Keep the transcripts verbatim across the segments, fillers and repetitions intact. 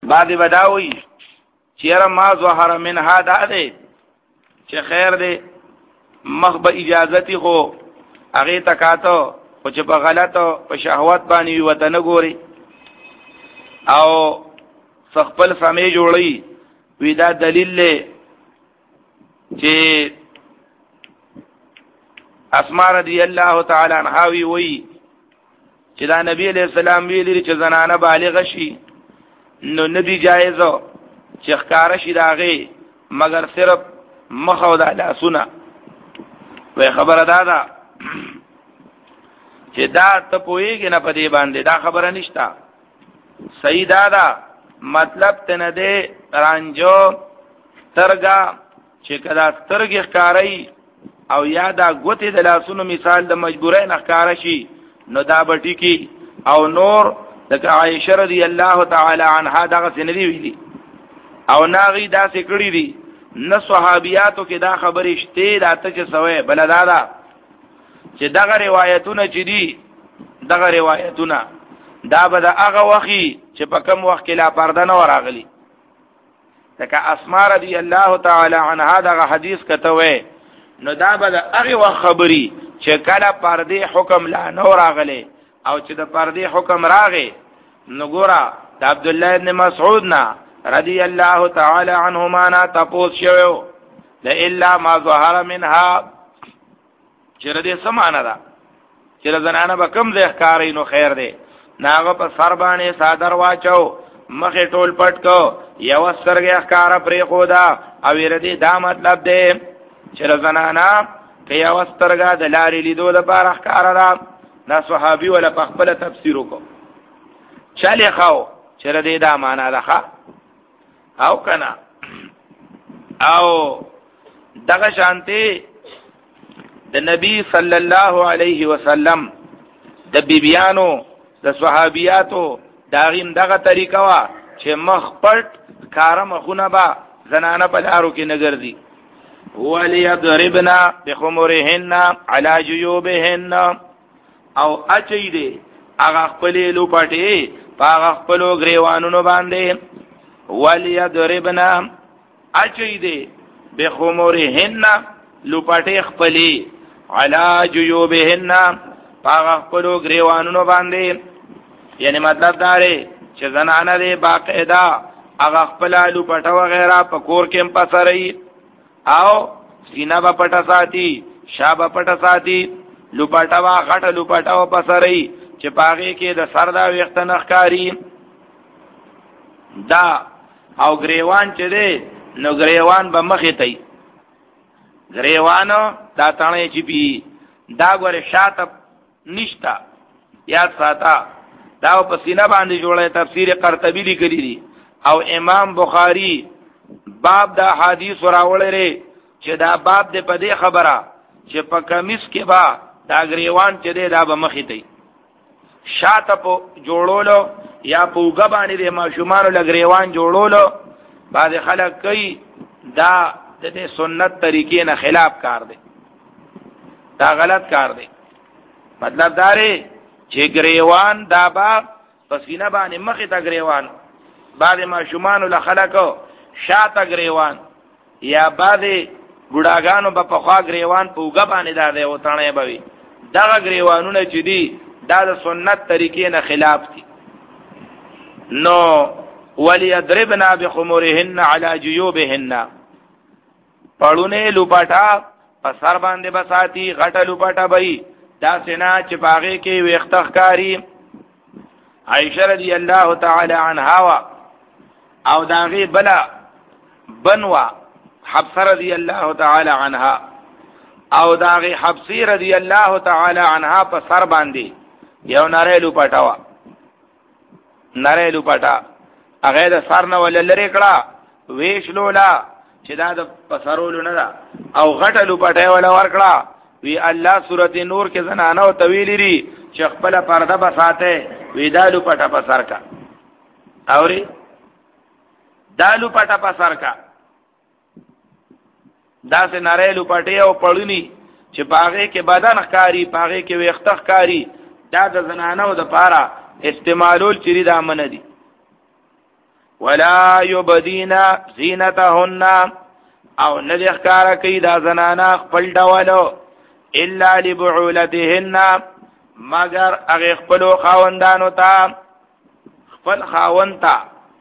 بعد بداوی چیرې ما ظهر منها دا ده چې خیر ده مخ به اجازتی خو هغه تکاتو او چې په غلطو په شهوت باندې وطن ګوري او خپل سمې جوړي وی دا دلیل له چې اسماء رضی الله تعالی عنها وی وی چې دا نبی علیہ السلام ویلي چې زنانه بالغ شي نو ندی جایزو چې ښکار شي داغه مگر صرف مخ او د لاسونه وی خبره دا ده چې دا ته پوېږي نه په دې باندې دا خبره نشته صحیح دا ده مطلب ته نه دی رانجو ترګه چې کدا سترګې ښکارای او یا دا ګوتې د لاسونو مثال د مجبورۍ نه ښکار شي نو دا بټی کی او نور د عائشہ رضی الله تعالی عنها دغه سندې ویلي او ناغي دا سکړی دي نه صحابیاتو کې دا خبرې شته دا ته چې سوې بل دا دا چې دغه روایتونه چې دي دغه روایتونه دا به د هغه وخی چې په کوم وخت کې لا پرده نه وراغلی لکه اسماء رضی الله تعالی عنها دغه حدیث کته وې نو دا به د هغه وخت خبري چې کله پرده حکم لا نه وراغلی او چې د پرده حکم راغی نو ګورا د عبد الله ابن مسعود نه رضی الله تعالی عنهما نا تپوس شوو لا الا ما ظهر منها چې ردی سمانه ده چې زنانه به کم ځای ښکارې نو خیر دی ناغه په سر باندې صادر واچو مخې ټول پټ کو یو سترګې ښکارا پرې خدا او ردی دا مطلب دی چې زنانه که یو سترګه د لارې لیدو لپاره ښکارا ده دا صحابي ولا په خپل تفسیر وکړو چاله خو چې ردی دا معنا ده او کنا او دغه شانته د نبی صلی الله علیه وسلم د بیبیانو د صحابیاتو داغیم دغه طریقه وا چې مخ پټ کارم خونه با زنانه په لارو کې نګرځي وليضربنا بخمرهن على جيوبهن او اچي دي هغه خپل لوپټي هغه خپل غریوانونو باندې وليضربنا اچي دي بخمرهن لوپټي خپلي على جيوبهن هغه خپل غریوانونو باندې یعنی مطلب دا دی چې زنانه دې باقاعده هغه خپل لوپټه وغیرہ په کور کې پسري او سینه په پټه ساتي شابه پټه ساتي لوپټه وا غټه لوپټه و پسري چې پاغه کې د سردا وخت نخکاری دا او گریوان چې دی نو گریوان به مخې ته گریوانو دا تانه چې پی دا غره شاته نشتا یاد ساته دا په سینه باندې جوړه تفسیر قرطبی لیکلی دي او امام بخاری باب دا حدیث راوړل چې دا باب دې په دې خبره چې په کمیس کې با دا گریوان چې دی دا به مخې ته شاته په جوړولو یا په وګبانی د ماشومان لګریوان جوړولو بعض خلک کوي دا د سنت طریقې نه خلاف کار دی دا غلط کار دی مطلب دا دی چې گریوان دا با پسینه باندې مخې ته گریوان بعض ماشومان له خلکو شاته گریوان یا بعض ګډاګانو په خوا گریوان په وګبانی دا دی او تانه بوي دا گریوانونه چې دی دا د سنت طریقې نه خلاف دي نو وليضربنا بخمرهن على جيوبهن پړونه لوپټا په سر باندې بساتی غټه لوپټا بې دا سنا چې باغې کې وختخکاری عائشہ رضی الله تعالی عنها او داغه بلا بنوا حفصه رضی الله تعالی عنها او داغه حفصه رضی الله تعالی عنها په سر باندې یو نری لوپټا وا نری لوپټا هغه د سر نه ول لری کړه ویش لولا چې دا د پسرولو نه دا او غټه لوپټه ولا ور کړه وی الله سورته نور کې زنانه او طویل لري چې خپل پرده بساته وی دا لوپټه په سر کا اوري دا لوپټه په سر کا دا سه نری لوپټه او پړونی چې باغې کې بدن ښکاری باغې کې وخت ښکاری دا د زنانه او د پاره استعمالول چری دا من دي ولا یبدینا زینتهن او ندی اخکار کئی دا زنانا خپل ډولو الا لبعولتهن مگر اغه خپلو خاوندانو ته خپل خاوند ته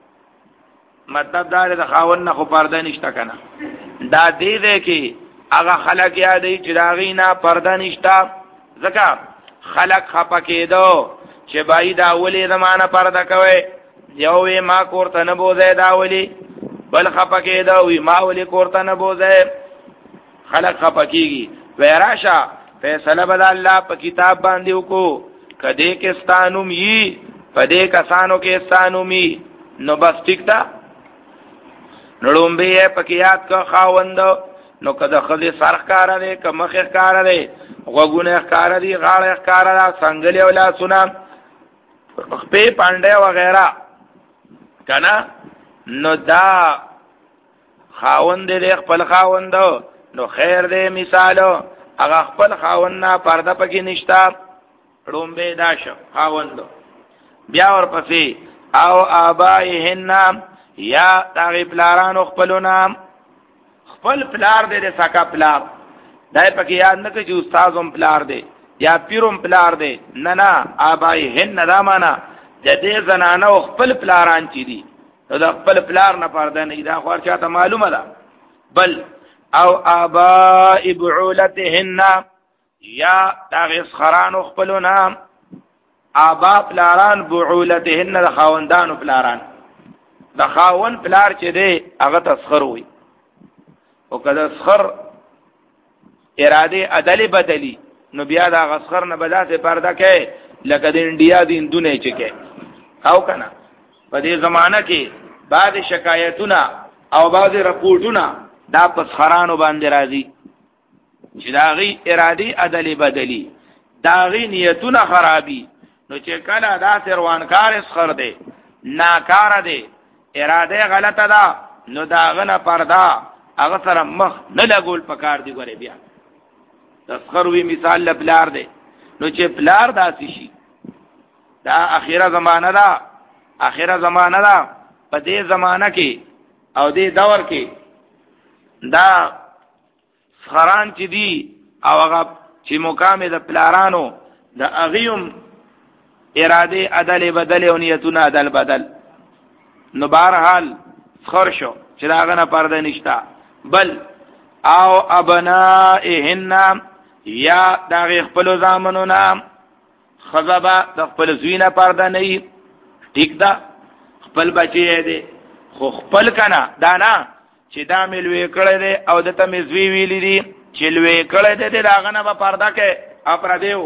مطلب دا د خاوند نه خو پرده نشته کنه دا دې دې کې هغه خلک یادې چې داغې نه پرده نشته ځکه خلک خپه کېدو چې بای دا ولې زمانہ پرده کوي یو وی ما کوړه نه بوزه دا ولې بل خپه کېدو وی ما ولې کوړه نه بوزه خلک خپه کېږي وراشه فیصله بل الله په کتاب باندې وکړو کدی کې ستانوم یي پدې کسانو کې ستانوم یي نو بس ټیک تا نړوم به پکیات کا خاوند نو کده خدي سرخ کار لري که مخ کار لري غوګونه کار لري غاړه کار لري څنګه ولا سنا په پانډه وغیرہ کنا نو دا خاوند دې خپل خاوند نو خیر دې مثالو هغه خپل خاوند نه پرده پکې نشتا رومبه داش خاوند بیا ورپسې او آبائهن یا تاغی پلارانو خپلو نام خپل پلار دے دے ساکا پلار دای پکی یاد نکه چې استازم پلار دے یا پیروم پلار دے ننا آبائهن دا مانا جدی زنانو خپل پلاران چی دی دا خپل پلار نه پرده نه دا خوار چاہتا معلومه دا بل او آبائی بعولتهن یا تاغی اسخرانو خپلو نام آبا پلاران بعولتهن دا خاوندانو پلاران دا خاون پلار چې دی هغه تسخر وي او کله تسخر اراده عدل بدلی نو بیا دا غسخر نه بداسه پرده کوي لکه د انډیا د اندونه چې کوي او کنه په دې زمانہ کې بعض شکایتونه او بعض رپورټونه دا پسخرانو باندې راځي چې داغي اراده عدل بدلی داغي نیتونه خرابي نو چې کله دا سروانکار اسخر دی ناکار دی اراده غلطه ده نو داغنه پردا هغه سره مخ نه لګول پکار دی ګوره بیا تسخر وی مثال لپلار دی نو چې پلار داسي شي دا اخیره زمانہ ده اخیره زمانہ ده په دې زمانہ کې او دې دور کې دا خران چې دی او هغه چې مقام د پلارانو د اغیوم اراده عدل بدل او نیتونه عدل بدل نو بهرحال خر شو چې داغه نه پرده نشتا بل او ابنائهن یا داغه خپل زامنو نام خذبا د خپل زوینه پرده نه ټیک دا خپل بچی دی خو خپل کنه دا نه چې دا ملوي کړی دی او دته مزوی ویلی دی چې لوي کړی دی داغه نه په پرده کې اپر دیو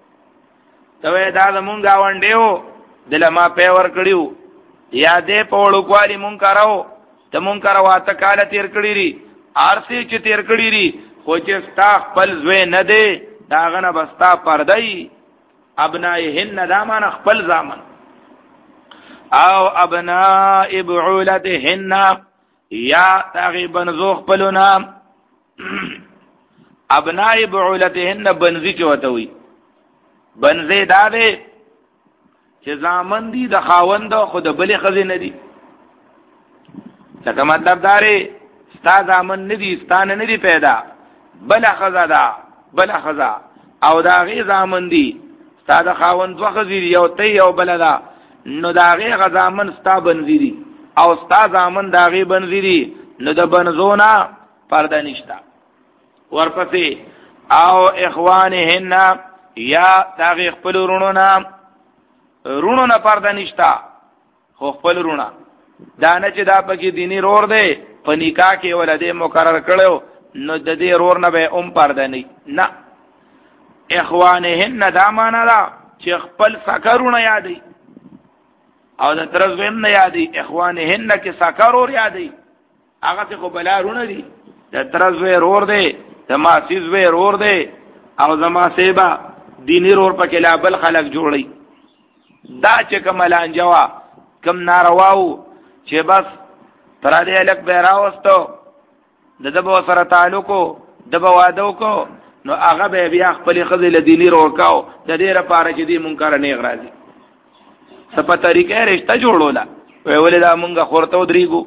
ته دا زمونږ گاونډیو دله ما په ور کړیو یا دې په وړوکوالي مونږ کارو ته مونږ کارو اته کال تیر کړی ری ارسي چې تیر کړی ری خو چې ستا خپل زوی نه دی داغه نه بستا پردای ابنائهن دا مان خپل زامن او ابناء بعولتهن یا تقریبا زو خپلنا ابناء بعولتهن بنزی چوتوي بنزی دا دی چې زامن دي د خاوند خو د بلې خزې نه دي لکه مطلب داري ستا زامن نه دي ستانه نه دي پیدا بل خزه دا بل خزه او دا غي زامن دي ستا د خاوند دوه خزې یو ته یو بل دا نو دا غي غزامن ستا بنزي دي او ستا زامن دا غي بنزي دي نو د بنزونا پرده نشتا ورپسې او اخوانهن یا دا غي خپل رونو نام رونو نه پرده نشتا خو خپل رونا دا نه چې دا پکې دینی رور دی په نکاح کې ولدې مقرر کړو نو د دې رور نه به ام پرده نه نه اخوانهن دا معنا دا چې خپل سکرونه یادې او د ترزویم نه یادې اخوانهن کې سکرور یادې هغه خو بلارونه دي د ترزوی رور دی د ماسیزوی رور دی او زما سیبا دینی رور پکې لا بل خلق جوړي دا چې کملان جوا کم نارواو چې بس تر دې الک به راوستو د دبو سره تعلقو دبو وادو کو نو هغه به بیا خپل خزل دینی رور کاو د دې لپاره چې دې منکر نه غراځي سپه طریقې رشتہ جوړولا وی ولې دا مونږه خورته ودرېګو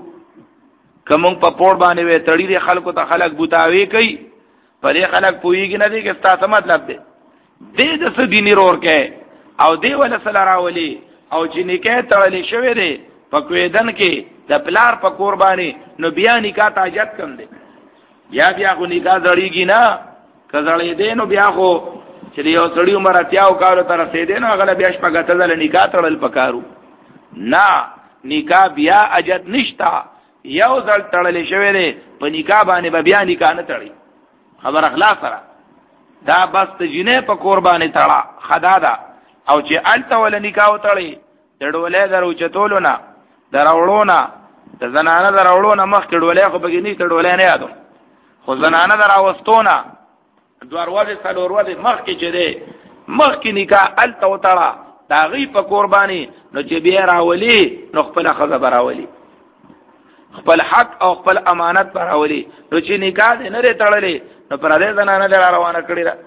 که مونږ په پوړ باندې وې تړي دي خلکو ته خلک بوتاوي کوي په دې خلک پوهېږي نه دی که ستا څه مطلب دی دې د څه دیني رور کې او دې وله سله راولي او چې نکاح تړلی شوی دی په کویدن کې د پلار په کور باندې نو بیا نکاح ته حاجت کم دی یا بیا خو نکاح زړېږي نه که زړېدی نو بیا خو چې یو سړي عمر اتیاو کالو ته رسېدی نو هغه له بیا شپږ اته ځله نکاح تړل پکارو نه نکاح بیا حاجت نشته یو ځل تړلی شوی دی په نکاح باندې به بیا نکاح نه تړي خبر اخلاص سره دا بس د جنې په کور باندې تړه خدا ده او چې الته ول نکاح وتړي د ډولې درو چتولو نه دراوړو نه د زنانه دراوړو نه مخ کې ډولې خو بګی نه ډولې نه یادو خو زنانه دراوستونه دروازه څلوروازه مخ کې چې ده مخ کې نکاح الته وتړه دا غي په قرباني نو چې بیا راولي نو خپل خزه براولي خپل حق او خپل امانت براولي نو چې نکاح نه لري تړلې نو پر دې زنانه در روانه کړی را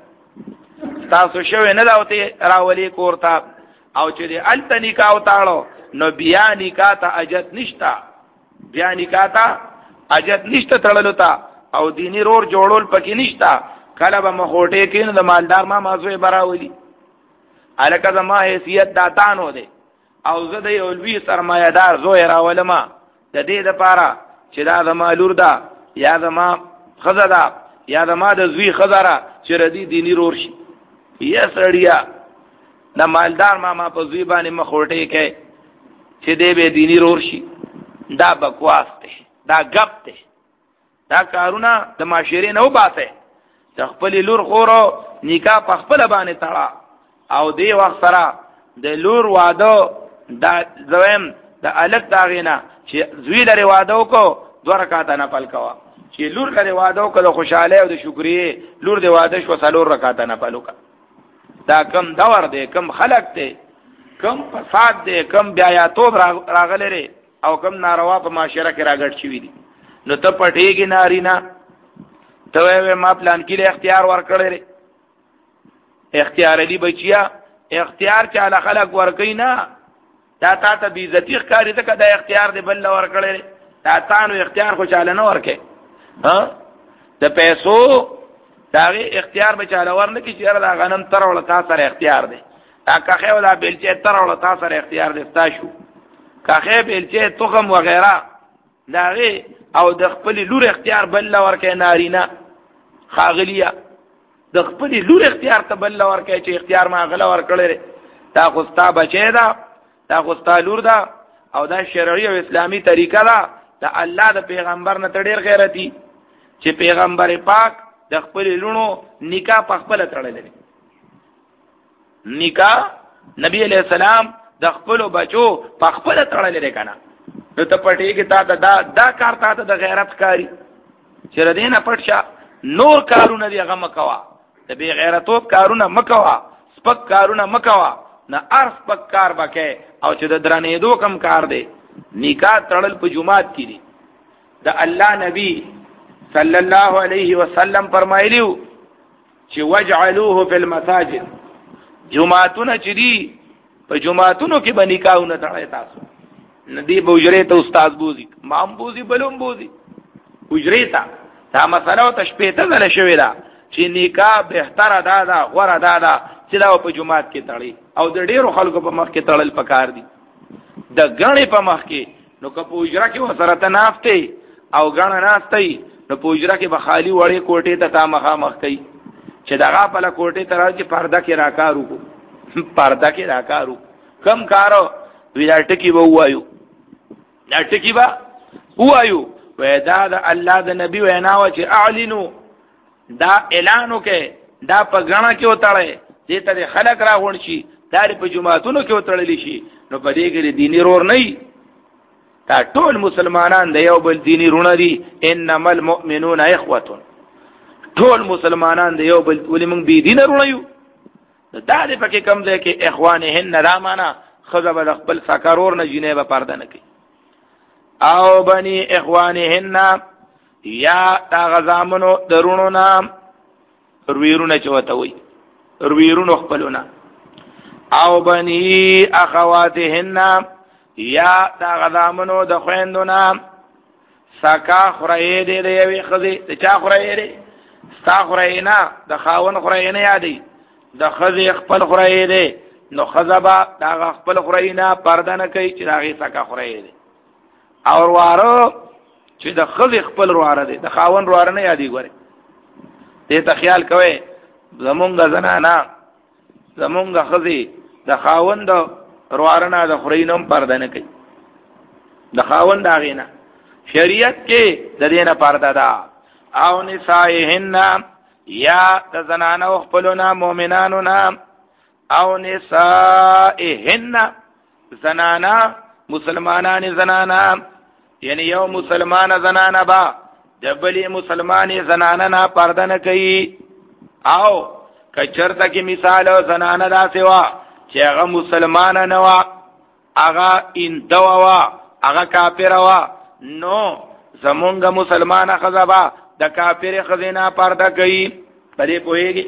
تاسو شوې نه داوته راولي کوړتا او چې دې الته نکاح وتاړو نو بیا نکاح ته اجت نشتا بیا نکاح ته اجت نشته تړلو تا او دینی رور جوړول پکې نشتا کله به مخوټه کې نو د مالدار ما مازوي براولي الکه زما حیثیت داتانو دی او زه د یو لوی سرمایه‌دار زوی راولم د دې لپاره چې دا زما لور ده یا زما خزه ده یا زما د زوی خزره چې ردی دینی رور شي یا سړیا د مالدار ماما په زوی باندې مخوټه کې چې دې به دینی رور شي دا بکواس دی دا غپ دی دا کارونه د معاشري نه وباسه د خپل لور خورو نکاح په خپل باندې تړه او دی وخت سره د لور واده دا زویم د الګ داغینا چې زوی لري واده وکړو دوه رکعات نه پل کوا چې لور لري واده وکړو خوشاله او د شکرې لور دی واده شو څلور رکعات نه پلو کا دا کم دور دی کم خلق دی کم فساد دی کم بیا توب راغلره او کم ناروا په معاشره کې راګړ شي دي نو ته پټېږي نارینا ته وې ما پلان کې له اختیار ورکړل اختیار علی بچیا اختیار چې علی خلق ورکې نه دا تا ته بی عزتی ښکاری ته کدا اختیار دی بل ورکړل دا تاسو اختیار خو چاله نه ورکې ها د پیسو داغه اختیار به چاله ورنه کې چې دا غنم تر ول تاسو سره اختیار دی دا کاخه ولا بلچې تر ول تاسو سره اختیار دی تاسو کاخه بلچې تخم وغیرہ داغه او د خپل لور اختیار بل ورکې نارینه خاغلیه د خپل لور اختیار ته بل ورکې چې اختیار ما غلا ورکړل دا خوستا بچی دا دا خوستا لور دا او دا شرعي او اسلامي طریقه دا د الله د پیغمبر نه ډېر غیرتی چې پیغمبر پاک د خپل لونو نکاح په خپل تړلې نکاح نبی علیہ السلام د خپل بچو په خپل تړلې کنه نو ته پټې کې تا دا دا کار تا ته د غیرت کاری چې ردینه پټشا نور کارونه دی هغه مکوا د بی غیرتوب کارونه مکوا سپک کارونه مکوا نه ارس پک کار بکې او چې د درنې دو کم کار دی نکاح تړل په جمعات کې دي د الله نبی صلی الله علیه وسلم فرمایلیو چې وجعلوه فی المساجد جمعاتونه چې دي په جمعاتونو کې به نکاحونه تړای تاسو ندی بوجره ته استاد بوزي مام بوزي بلوم بوزي بوجره ته دا مسله او تشپېته زله شوې ده چې نکاح بهتره دادا غوړه دادا چې دا په جمعات کې تړي او د ډیرو خلکو په مخ کې تړل پکار دي د غړې په مخ کې نو که په اجرا کې وسره ته نافته او غړ ناستي نو په اجرا کې به خالی وړې کوټې ته تا مخه مخ کوي چې دغه په لا کوټې ته راځي پرده کې راکارو پرده کې راکارو کم کارو ویلا ټکی وو وایو دا ټکی با وایو ودا د الله د نبی وینا و چې اعلنو دا اعلانو کې دا په غاڼه کې وتاړي دې ته خلک راغون شي دا په جمعاتونو کې وتړل شي نو په دې کې دیني رور نه تا ټول مسلمانان د یو بل دینی رونه دي انما المؤمنون اخوه ټول مسلمانان د یو بل ولې موږ بي دین رونه یو دا دې پکې کم ځای کې اخوانهن رامانا خذب خپل سکرور نه جنې به پرده نه کوي او بني اخوانهن یا تا غزامنو درونو نام رویرونه چوته وي رویرونو خپلونه او بني اخواتهن یا دا غزامنو د خويندو نام سکا خورای دی د یوې خزي د چا خورای دی ستا خورای نه د خاون خورای نه یادي د خزي خپل خورای دی نو خزبا دا خپل خورای نه پرده نه کوي چې داغه سکا خورای دی او واره چې د خزي خپل واره دی د خاون واره نه یادي ګوره دې ته خیال کوي زمونږ زنانا زمونږ خزي د خاون د واره نه د خورینم پرده نه کوي د خاون دا غینا شریعت کې د دینه پرده ده او نسائهن یا د زنانو خپلنا مؤمنانو نام او نسائهن زنانا مسلمانان زنانا یعنی یو مسلمان زنانا با جبلی مسلمان زنانا نا پرده نه کوي او کچرته کې مثال زنانا دا سوا چې هغه مسلمان نه وا هغه اندوا وا هغه کافر وا نو زمونږ مسلمان خزبا د کافر خزینا پرده کوي پدې پوهیږي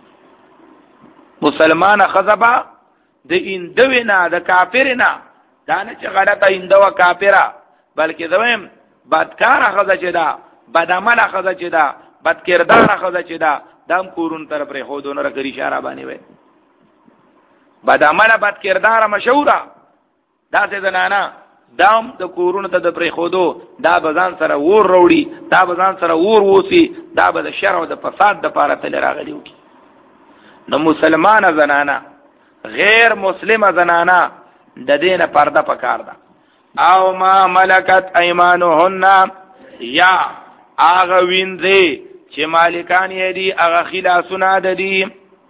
مسلمان خزبا د اندوی نه د کافر نه دا نه چې غلطه اندوا کافره بلکې دویم بدکار خزه چې دا بدعمل خزه چې دا بد کردار خزه چې دا دم کورون تر پر خودونه را کری اشاره باندې وي بدعمل بد کردار مشهوره دا څه زنانا دام د کورونو ته د پرې خودو دا بزان سره ور وروړي دا بزان سره ور ووسی دا به د شر او د فساد د پاره تل راغلی وي نو مسلمان زنانا غیر مسلمه زنانا د دینه پرده پکار ده او ما ملکت ایمانهن یا اغه وینځي چې مالکان یې دي اغه خلاصونه ده دي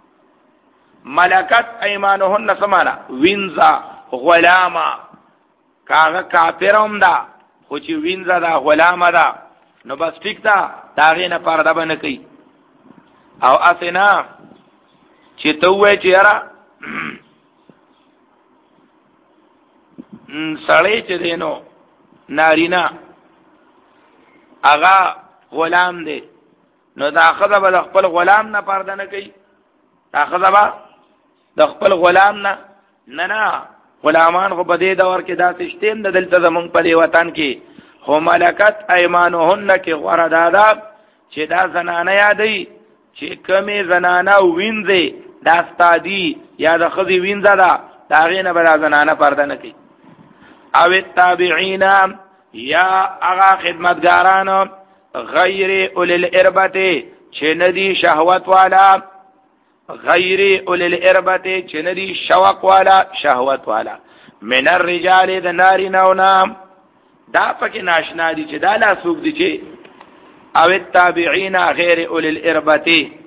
ملکت ایمانهن سمانا وینځا غلاما کاغه کافرم دا خو چې وینځه دا غلامه ده نو بس ټیک ده داغه نه پرده باندې کوي او اسینا چې ته وې چې یاره سړی چې دینو نارینا اغا غلام دی نو دا خزه به د خپل غلام نه پرده نه کوي دا خزه به د خپل غلام نه نه نه غلامان خو په دې دور کې دا سیستم د دلته زمونږ په دی وطن کې خو ملکت ایمانهن کې غوړه دادا چې دا زنانه یادې چې کمی زنانه وینځي دا ستادي یا د خزي وینځه دا دا غینه به زنانه پرده نه کوي او التابعین یا اغا خدمتگاران غیر اولی الاربت چې ندی شهوت والا غیر اولی الاربت چې ندی شوق والا شهوت والا من الرجال د ناری نونام دا پکې ناشنا دي چې دا لا سوق دي چې او التابعین غیر اولی الاربت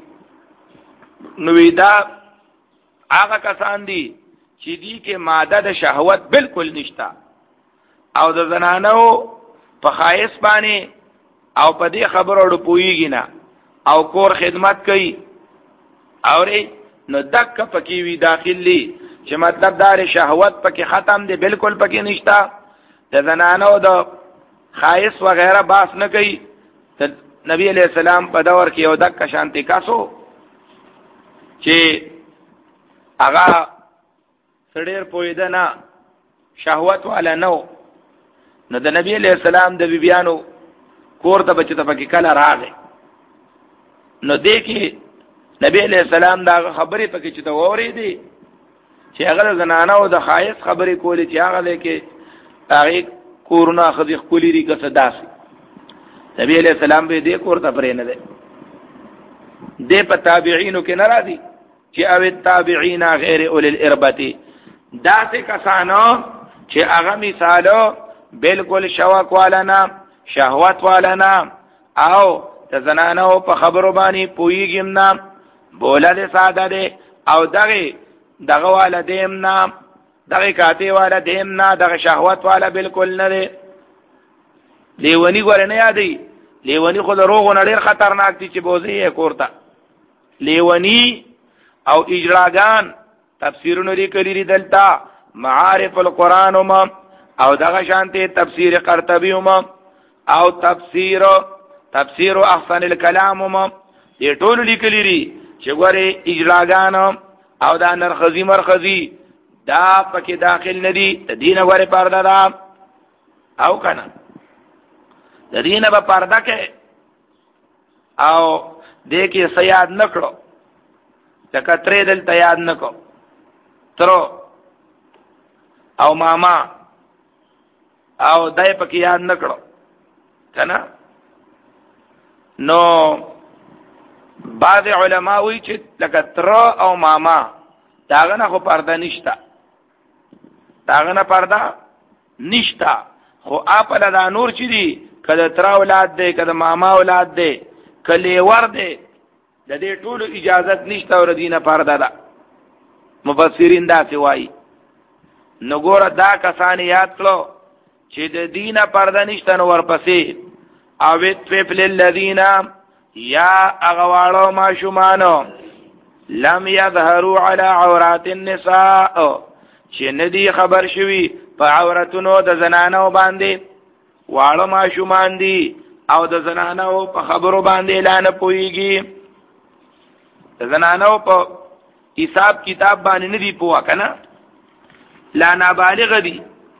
نو دا هغه کسان دي چې دي کې ماده د شهوت بالکل نشتا او د زنانو په خایس باندې او په دې خبرو پويږي نه او کور خدمت کوي اوري نو دک پکې وی داخلي چې مطلب دار شهوت پکې ختم دي بالکل پکې نشتا د زنانو د خایس وغیرہ باس نه کوي نبی علیہ السلام په دور کې یو دک شانتي کاسو چې هغه سړیر پویده نه شهوت والا نو نو د نبی علیہ السلام د بیبیانو کور ته بچ ته پکې کله راغی نو دې کې نبی علیہ السلام دا خبرې پکې چې ته ووري دي چې هغه زنانه او د خایس خبرې کولې چې هغه لکه هغه کورونه خدي خولي ری که صداسي نبی علیہ السلام به دې کور ته پرې نه ده دې په تابعینو کې ناراضي چې او التابعین غیر اول الاربت دا څه کسانو چې هغه مثالو بالکل شوق والا نه شهوت والا نه او د زنانو په خبرو باندې پویګم نه بوله دې ساده دې او دغه دغه والا دیم نه دغه کاته والا دیم نه دغه شهوت والا بالکل نه دی لیونی ګور نه یادې لیونی خو دروغ نه ډیر خطرناک دي چې بوزي کوړه لیونی او اجراګان تفسیرونه لري کړي دلته معارف القرآن هم او دغه شانته تفسیر قرطبی هم او تفسیر تفسیر احسن الكلام هم دې ټول لیکلي چې ګوره اجراګان او دا نرخزی مرخزی دا پکې داخل ندي د دینه غره پرده دا او کنه د دینه په پرده کې او دې کې سیاد نکړو لکه ترې دلته یاد نکو ترو او ماما او دای پکې یاد نکړو کنه نو بعض علما وی چې لکه ترو او ماما داغه نه خو پرده نشتا داغه نه پرده نشتا خو اپل دا نور چي دي کله تر اولاد دی کله ماما اولاد دی کله ور دی د دې ټول اجازت نشته ور دینه پرده ده مفسرین دا څه وایي نو ګوره دا کسان یاد کړو چې د دینه پرده نشته نو ورپسې او اتفل الذین یا اغوالو ما شمانو لم یظهروا علی عورات النساء چې ندی خبر شوی په عورتونو د زنانو باندې واړو ما شومان دي او د زنانو په خبرو باندې اعلان پويږي د زنانو په حساب کتاب باندې ندی پوها کنه لا نابالغ دي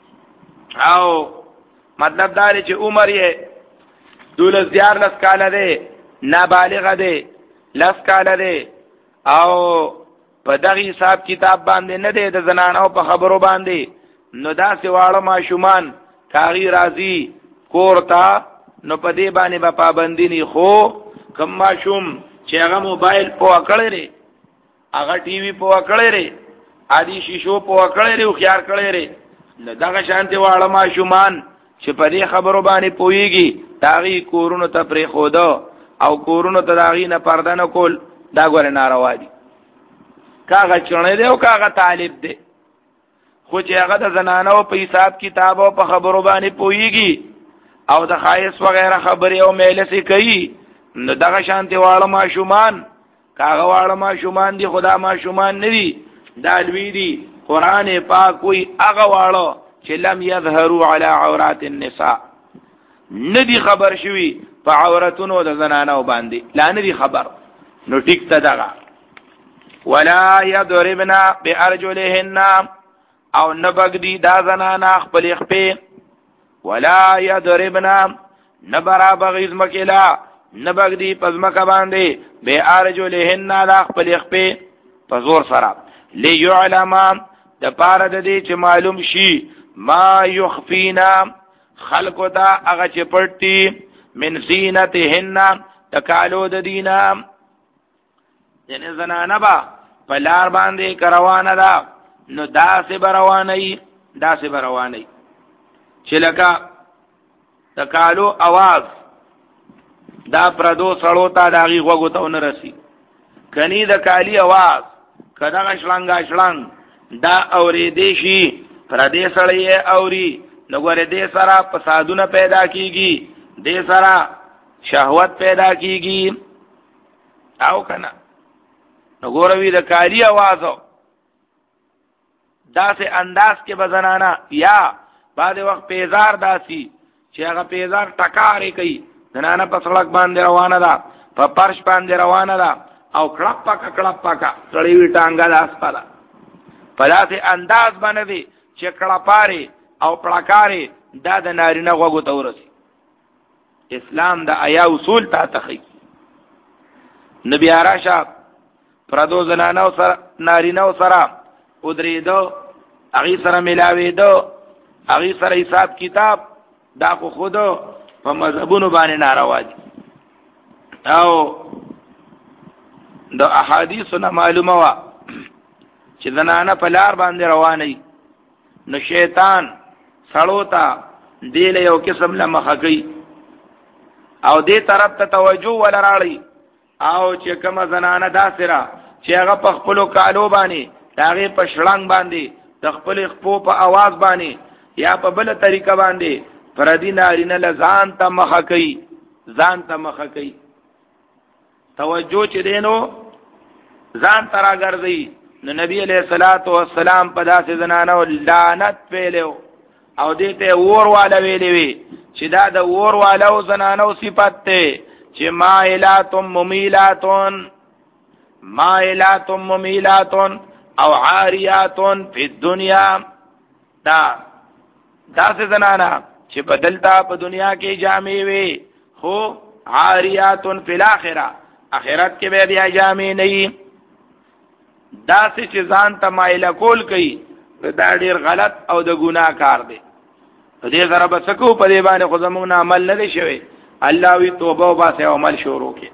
او مطلب دا چې عمر یې دولس دیار لس کاله ده نابالغ ده لس کاله ده او په دغه حساب کتاب باندې نه ده د زنانو په خبرو باندې نو دا سیواړه ماشومان کاغی راضی کورتا نو په دې باندې په پابندی نه خو کم ماشوم چې هغه موبایل په کړی لري هغه ټي وي په کړی لري ادي شیشو په کړی لري خو خيار کړی لري نو دغه شانتي واړه ماشومان چې په دې خبرو باندې پويږي داغي کورونو ته پرې خوده او کورونو ته داغي نه پرده نه کول دا ګور ناروا دي کاغه چونه دی او کاغه طالب دی خو چې هغه د زنانو په حساب کتاب او په خبرو باندې پويږي او د خایس وغیرہ خبرې او میلسي کوي نو دغه شانتي واړه ماشومان کاغه واړه ماشومان دي خدا ماشومان نه دي دا لوی دي قران پاک کوئی هغه واړه چې لم يظهروا على عورات النساء ندی خبر شوی په عورتونو د زنانو باندې لا ندی خبر نو ټیک ته دغه ولا يضربنا بارجلهن او نبغدي دا زنانا خپل خپې ولا يضربنا نبرا بغیز مکلا نبغدي پزمک باندې بارجلهن دا خپل خپې په زور سره ليعلم د پاره د دې چې معلوم شي ما يخفينا خلق دا هغه چې پټي من زینتهن تکالو د دینا ینه زنانه با په لار باندې کروانه دا نو داسې برواني داسې برواني چې لکه تکالو आवाज دا پردو سړو ته داغي غوغو ته ونرسي کني د کالی आवाज کدا شلنګا شلنګ دا اورې دیشي پر دې سړی اوري نګوره دې سره فسادونه پیدا کیږي دې سره شهوت پیدا کیږي او کنه نګوره وی د کالی आवाज داسې انداز کې بزنانا یا بعد وخت پیزار داسي چې هغه پیزار ټکارې کوي زنانه په سړک باندې روانه ده په پرش باندې روانه ده او کړپ پک کړپ پک سړی وی ټانګه لاس پاله په داسې انداز باندې چې کړپاري او پړکاري دا د نارینه غوغو ته ورسي اسلام د آیا اصول ته تخي نبی راشه پردو زنانه سره نارینه سره ودریدو هغه سره ملاویدو هغه سره حساب کتاب دا خو خودو په مذهبونو باندې ناروا دي او د احادیثو معلومه وا چې زنانه په لار باندې رواني نو شیطان سړوتا دیله یو قسم لمخه کوي او دې طرف ته توجه ولراړي او چې کوم زنانه داسره چې هغه په خپل کالو باندې هغه په شړنګ باندې د خپل خپو په आवाज باندې یا په بل طریقه باندې فردی نارینه لزان ته مخه کوي ځان ته مخه کوي توجه چې دینو ځان ترا ګرځي نو نبی علیہ الصلوۃ والسلام په داسې زنانو لعنت ویلو او دې ته ور والا ویلې وی چې دا د ور والو زنانو صفت ته چې مائلات ممیلاتون مائلات ممیلاتون او عاریاتون فی الدنیا دا دا سه زنانا چې بدلتا په دنیا کې جامې وي خو عاریاتون فی الاخره اخرت کې به بیا جامې نه وي دا سه چې ځان تمایل کول کوي دا ډیر غلط او د ګناه کار دی دې سره به سکو په دې باندې خو زمونږ عمل نه شوی الله وی توبه او باسه عمل شروع کړي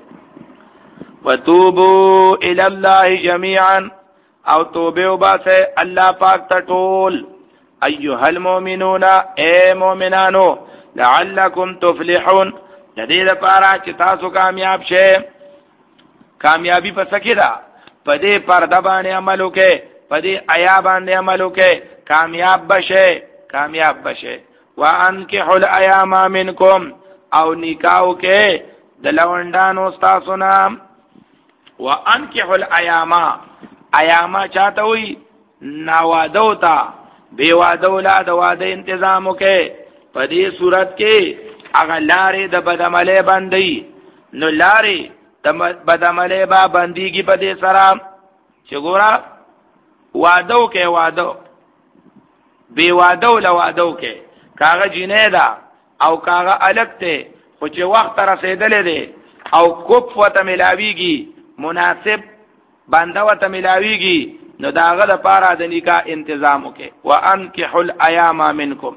وتوبوا الى الله جميعا او توبه او باسه الله پاک ته ټول ايها المؤمنون اي مؤمنانو لعلكم تفلحون دې لپاره چې تاسو کامیاب شئ کامیابی پس کې دا په دې پرده باندې عمل وکړي په دې آیا باندې عمل وکړي کامیاب بشئ کامیاب بشئ وانکحوا الایام منکم او نکاح کې د لوندانو تاسو نام وانکحوا الایام ایام چاته وي ناوادو تا بے وادو لا د واده تنظیم وکړي په دې صورت کې هغه لارې د بدعمله باندې نو لارې د بدعمله با باندېږي په دې سره چې ګورا وادو کې وادو بے وادو لا وادو کې کاغه جنې دا او کاغه الګ ته خو چې وخت رسیدلې دی او کوپ وته ملاویږي مناسب بنده وته ملاویږي نو داغه د پاره د نکاح تنظیم وکي وانکحوا الایام منکم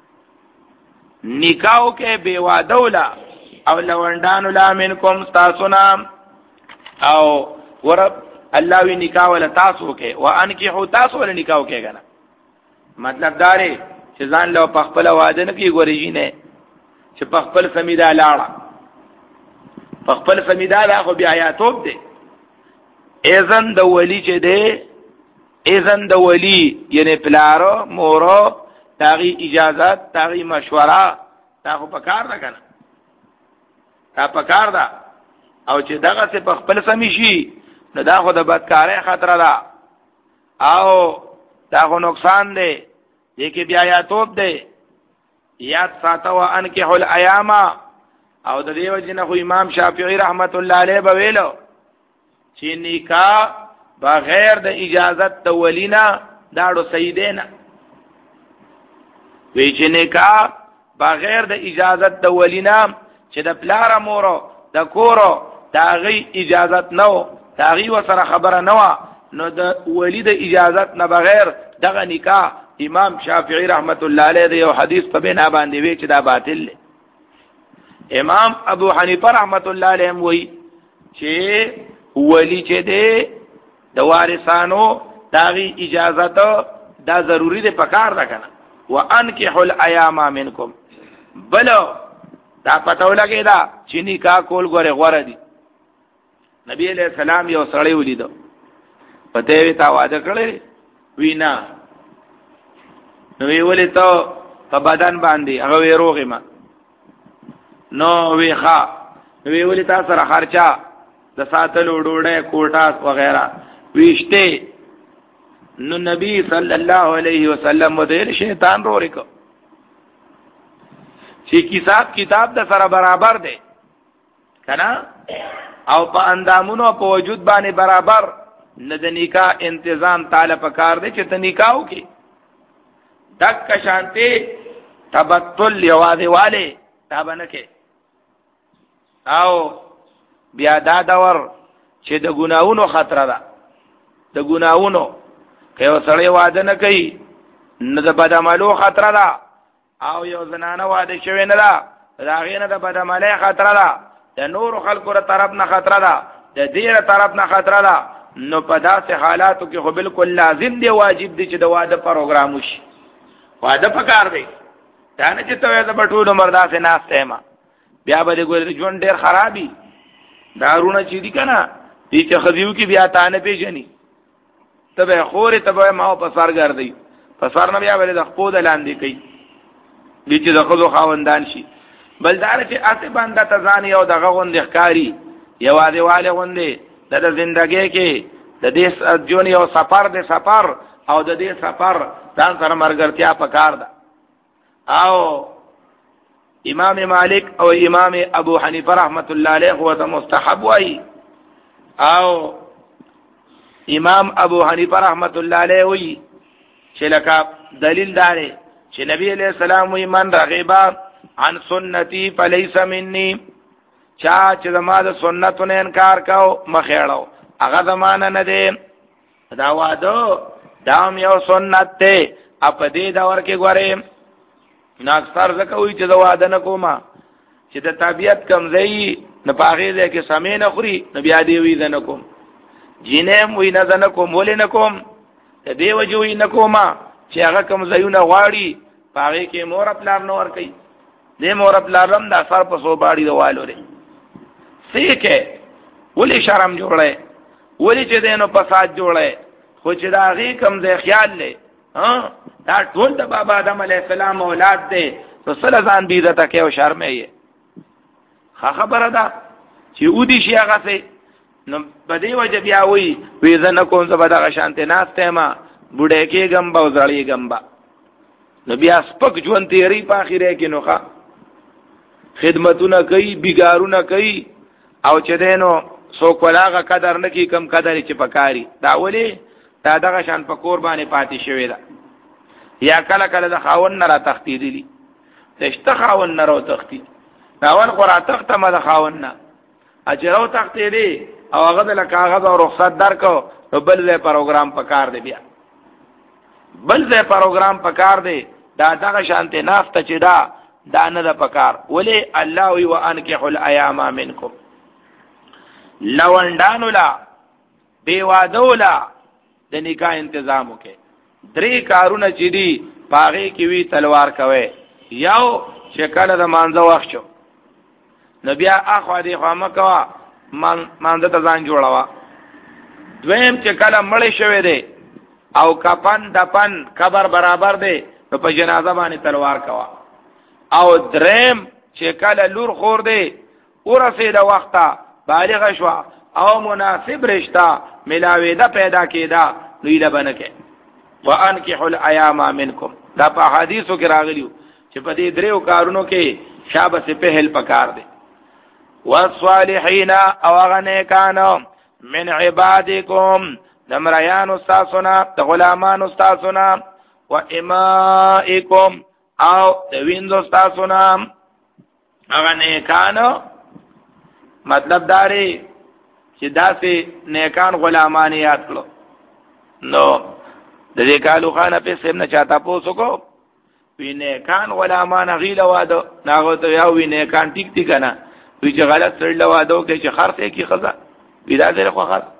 نکاح کې بے وادولا او لوندان لا منکم تاسو نام او ورب الله وی نکاح ولا تاسو کې وانکحوا تاسو ولا نکاح کې کنه مطلب داري چې ځان له پخپل واده نه کې ګورېږي نه چې پخپل سمیدا لاړه پخپل سمیدا لا خو بیا یا توپ دی اذن د ولی چې دی اذن د ولی یعنی پلارو مورو تاغي اجازت تاغي مشوره تا خو پکار ده کنه تا پکار ده او چې دغه څه پخپل سمي شي نو دا خو د بدکارۍ خطر ده او دا خو نقصان دی دې کې بیا یا توپ دی یاد ساتو انکحوا الایام او د دیو جن خو امام شافعی رحمت الله علیه به ویلو چې نکاح بغیر د اجازت د ولینا داړو سیدینا وی چې نکاح بغیر د اجازت د ولینا چې د پلار مورو د کورو دا غي اجازت نو دا غي وسره خبره نو نو د ولی د اجازت نه بغیر دغه نکاح امام شافعی رحمت الله علیه د یو حدیث په بنا باندې وی چې دا باطل دی امام ابو حنیفه رحمت الله علیه وی چې ولی چې دی د وارثانو داغي اجازت دا ضروری دی پکار ده کنه وانکحوا الایام منکم بلو دا پته ولګی دا چې نکاح کول غره غوړه دي نبی علیہ السلام یو سړی ولیدو پته وی تا واده کړی وینا نو وی ولې ته په بدن باندې هغه وی روغی ما نو وی ښا وی ولې تا سره خرچا د ساتلو ډوډۍ کوټاس وغیرہ ویشته نو نبی صلی الله علیه وسلم ودیر شیطان رو ریکو چې کتاب کتاب د سره برابر دی کنه او په اندامونو په وجود باندې برابر نه د نکاح تنظیم تعالی په کار دی چې ته نکاح وکي دک شانتی تبتل یواده والے تابنه کې او بیا دا دور چې د ګناونو خطر ده د ګناونو که یو سړی واده نه کوي نه د بدعملو خطر ده او یو زنانه واده شوی نه ده د هغې نه د بدعملۍ خطر ده د نورو خلکو له طرف نه خطر ده د دې له طرف نه خطر ده نو په داسې حالاتو کې خو بالکل لازم دی واجب دی چې د واده پروګرام وشي واده پکار دی دا نه چې ته وایې زه به ټول عمر داسې ناسته یم بیا به دې ګورې ژوند ډېر خرابي دارونه چې دي که نه دې چې ښځیو کې بیا تا نه پېژني ته به یې خورې ته به یې ما په سر ګرځوي په سر نه بیا به د خپو د لاندې کوي دې چې د ښځو خاوندان شي بل دا چې هسې بنده ته ځان یو دغه غوندې ښکاري یوازې والې غوندې د د زندګۍ کې د دې ژوند یو سفر دی سفر او د دې سفر ځان سره ملګرتیا پکار ده او امام مالک او امام ابو حنیفه رحمت الله علیه هو ته مستحب وای او امام ابو حنیفه رحمت الله علیه وی چې لکه دلیل داره چې نبی علیہ السلام وی من رغبا عن سنتی فلیس منی، چا چې زما د سنتونو انکار کاو مخېړو هغه زمانه نه دی. دا واده دام یو سنت ته اپ دې دا ورکه غواره نه اکثر زکه وی چې دا واده نه کومه چې د طبیعت کمزې نه پاغې ده کې سمې نه خوري نبی دې وی نه کوم، جینم وی نه نه کوم ولې نه کوم ته دې وجوي نه کومه چې هغه کمزېونه غواړي پاغې کې مور خپل نور کوي دې مور خپل رم دا سر په سو باړي دوالو لري سیکه ولی شرم جوړه ولی چې دینو فساد جوړه خو چې دا غي کم ځای خیال لې ها دا ټول د بابا آدم علی السلام اولاد دی نو سره ځان بي عزت کې او شرمې یې خبره ده چې ودی شي هغه سي نو بده وجه بیا وی وی زنه کوم زبر غشانته ناشته ما بوډه کې غم با وزړی غم با نو بیا سپک ژوند تیری په اخیره کې نوخه خدمتونه کوي بیګارونه کوي او چې دینو سو کولاغه قدر نکی کم قدر چې پکاري دا ولی دا دغه شان په قرباني پاتې شوی دا یا کله کله د خاون نه را تختی دي دشته خاون نه را تختی داول قرا تخته ما د خاون نه اجرو تختی دي او هغه د کاغذ او رخصت درکو نو بل ځای پروګرام پکار دی بیا بل ځای پروګرام پکار دی دا دغه شانته نافته چې دا دا نه د پکار ولی الله وی وانکحوا الایام منکم لوندانو لا بیوادو لا د نکاح تنظیم وکي درې کارونه چې دي پاغه کې وی تلوار کوي یو شکل د مانځه وخت شو نبي اخو دې خو مکوا مان مانځه ته ځان جوړاوه دویم چې کله مړ شوی دی او کفن دفن قبر برابر دی نو په جنازه باندې تلوار کوا او دریم چې کله لور خور دی ورسې د وخته بالغ شو او مناسب رشتہ ملاویده پیدا کیدا نو یې لبنکه وانکحوا الایام منکم دا په حدیثو کې راغلیو چې په دې دریو کارونو کې شابه سے پهل پکار دی والصالحین او غنه کانو من عبادکم دمریان استاسنا د غلامان استاسنا و امائکم او د وینځ استاسنا هغه نه کانو مطلب داري چې داسې نیکان غلامان یاد کړو نو د دې کالو خانه په سم نه چاته پوسو کو وی نیکان غلامان غیله واده ناغه ته یو وی نیکان ټیک ټیک نه وی چې غلط سره واده کې چې خرڅه کی خزا پیدا سره خو خاص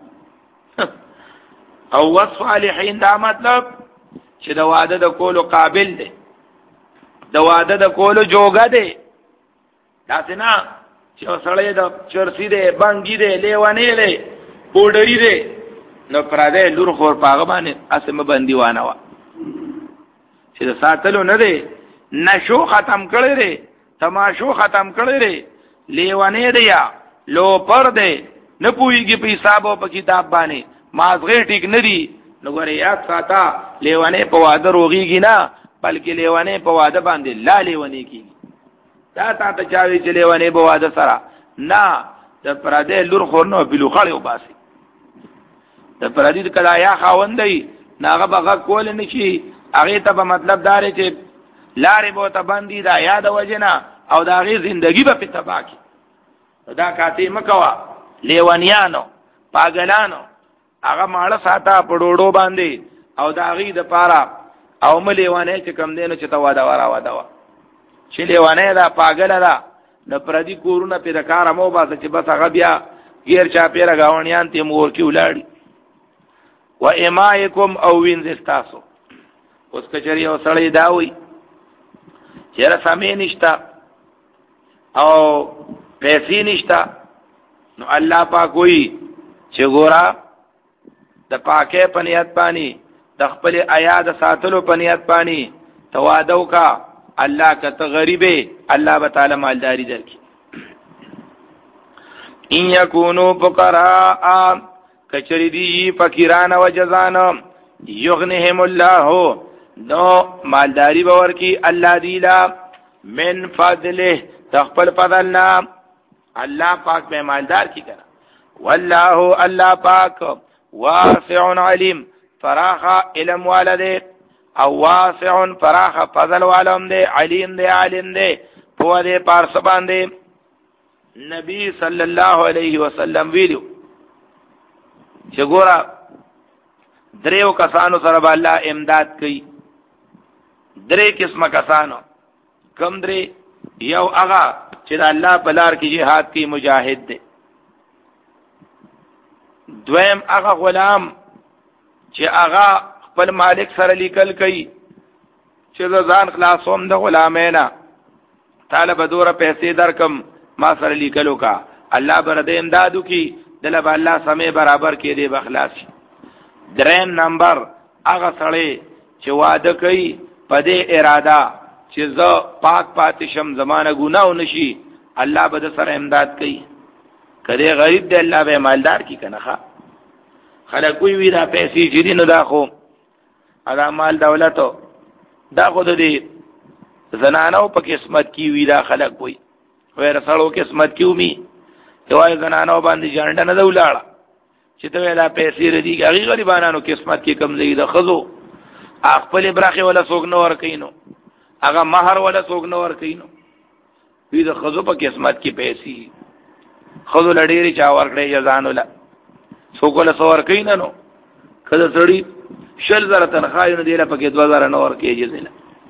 او والصالحین دا مطلب چې د واده د کولو قابل دی د واده د کولو جوګه دی داسې نه چې سړی د چرسی دی بانګی دی لیوانې دی پوډری دی نو پراده لور خور پاغه باندې اسمه بندي وانه وا چې د ساتلو نه دی نشو ختم کړی دی تماشو ختم کړی دی لیوانې دی یا لو پر دی نه پويږي په حساب او په کتاب باندې مازغه ټیک نه دی نو غره یاد ساته لیوانې په واده روغيږي نه بلکې لیوانې په واده باندې لا لیوانې کیږي دا تا ته چاوي چې لیوانې په واده سره نه د پراده لور خور نو بلو خړې وباسي د پردي کلا یا خاوندې ناغه بغه کول نشي هغه ته په مطلب دار چې لارې بو ته باندې دا یاد وجنا او دا غي زندگی به په تباکی دا کاته مکوا لیوانیانو پاگلانو هغه ماړه ساته پړوړو باندې او دا غي د پاره او ملیوانه چې کم دینو چې تا واده ورا واده وا چې لیوانه دا پاگل دا د پردي کورونه په د کار مو باسه چې بس هغه بیا غیر چا پیره گاونیان ته مور کې ولاړی و امائکم او وینز استاسو اوس کچری او سړی داوي چیرې سمې نشتا او پیسې نشتا نو الله پاک وی چې ګورا د پاکه پنیت پانی د خپل آیات ساتلو پنیت پانی توادو کا الله کا ته غریبه الله تعالی مالداری درکې ان یکونو فقراء کچری دی فقیران و جزان یغنهم الله نو مالداری باور کی الله دیلا من فضله تخپل فضلنا الله پاک میں مالدار کی کرا والله الله پاک واسع علیم فراخ علم والده او واسع فراخ فضل والم ده علیم ده عالم ده په دې پارس باندې نبی صلی الله علیه وسلم ویلو چې ګورا دریو کسانو سره به الله امداد کوي. درې قسمه کسانو کم درې؟ یو هغه چې د الله په لار کې jihad کوي مجاهد دی. دویم هغه غلام چې هغه خپل مالک سره لیکل کوي چې ځان خلاصوم د غلامینا طالب دوره پیسې درکم ما سره لیکلو کا الله بر دې امدادو کی دله به الله سمې برابر کې دی بخلاصي. دریم نمبر هغه سړی چې واده کوي په دې اراده چې زه پاک پاتې شم زمانه ګناو نشي الله به د سره امداد کوي. کله غریب دی الله به مالدار کی کنه ښا خلک کوئی وی دا پیسې چې دین دا خو ادا مال دولتو دا خو دې زنانو په قسمت کې وی دا خلک وی وې رسالو قسمت کې ومي یوای زنانو باندې جانډه نه دولاړه چې ته دا پیسې ردی هغه غریبانو قسمت کې کم زیاده خزو خپل برخه ولا سوګ نو ور کینو هغه مہر ولا سوګ نو ور کینو وی دا خزو په قسمت کې پیسې خزو لډېری چا ور کړې جزان ولا سوګ ولا سور کینو کله سړی شل زره تنخواه نه دی له پکې دوه زره نور کېږي زله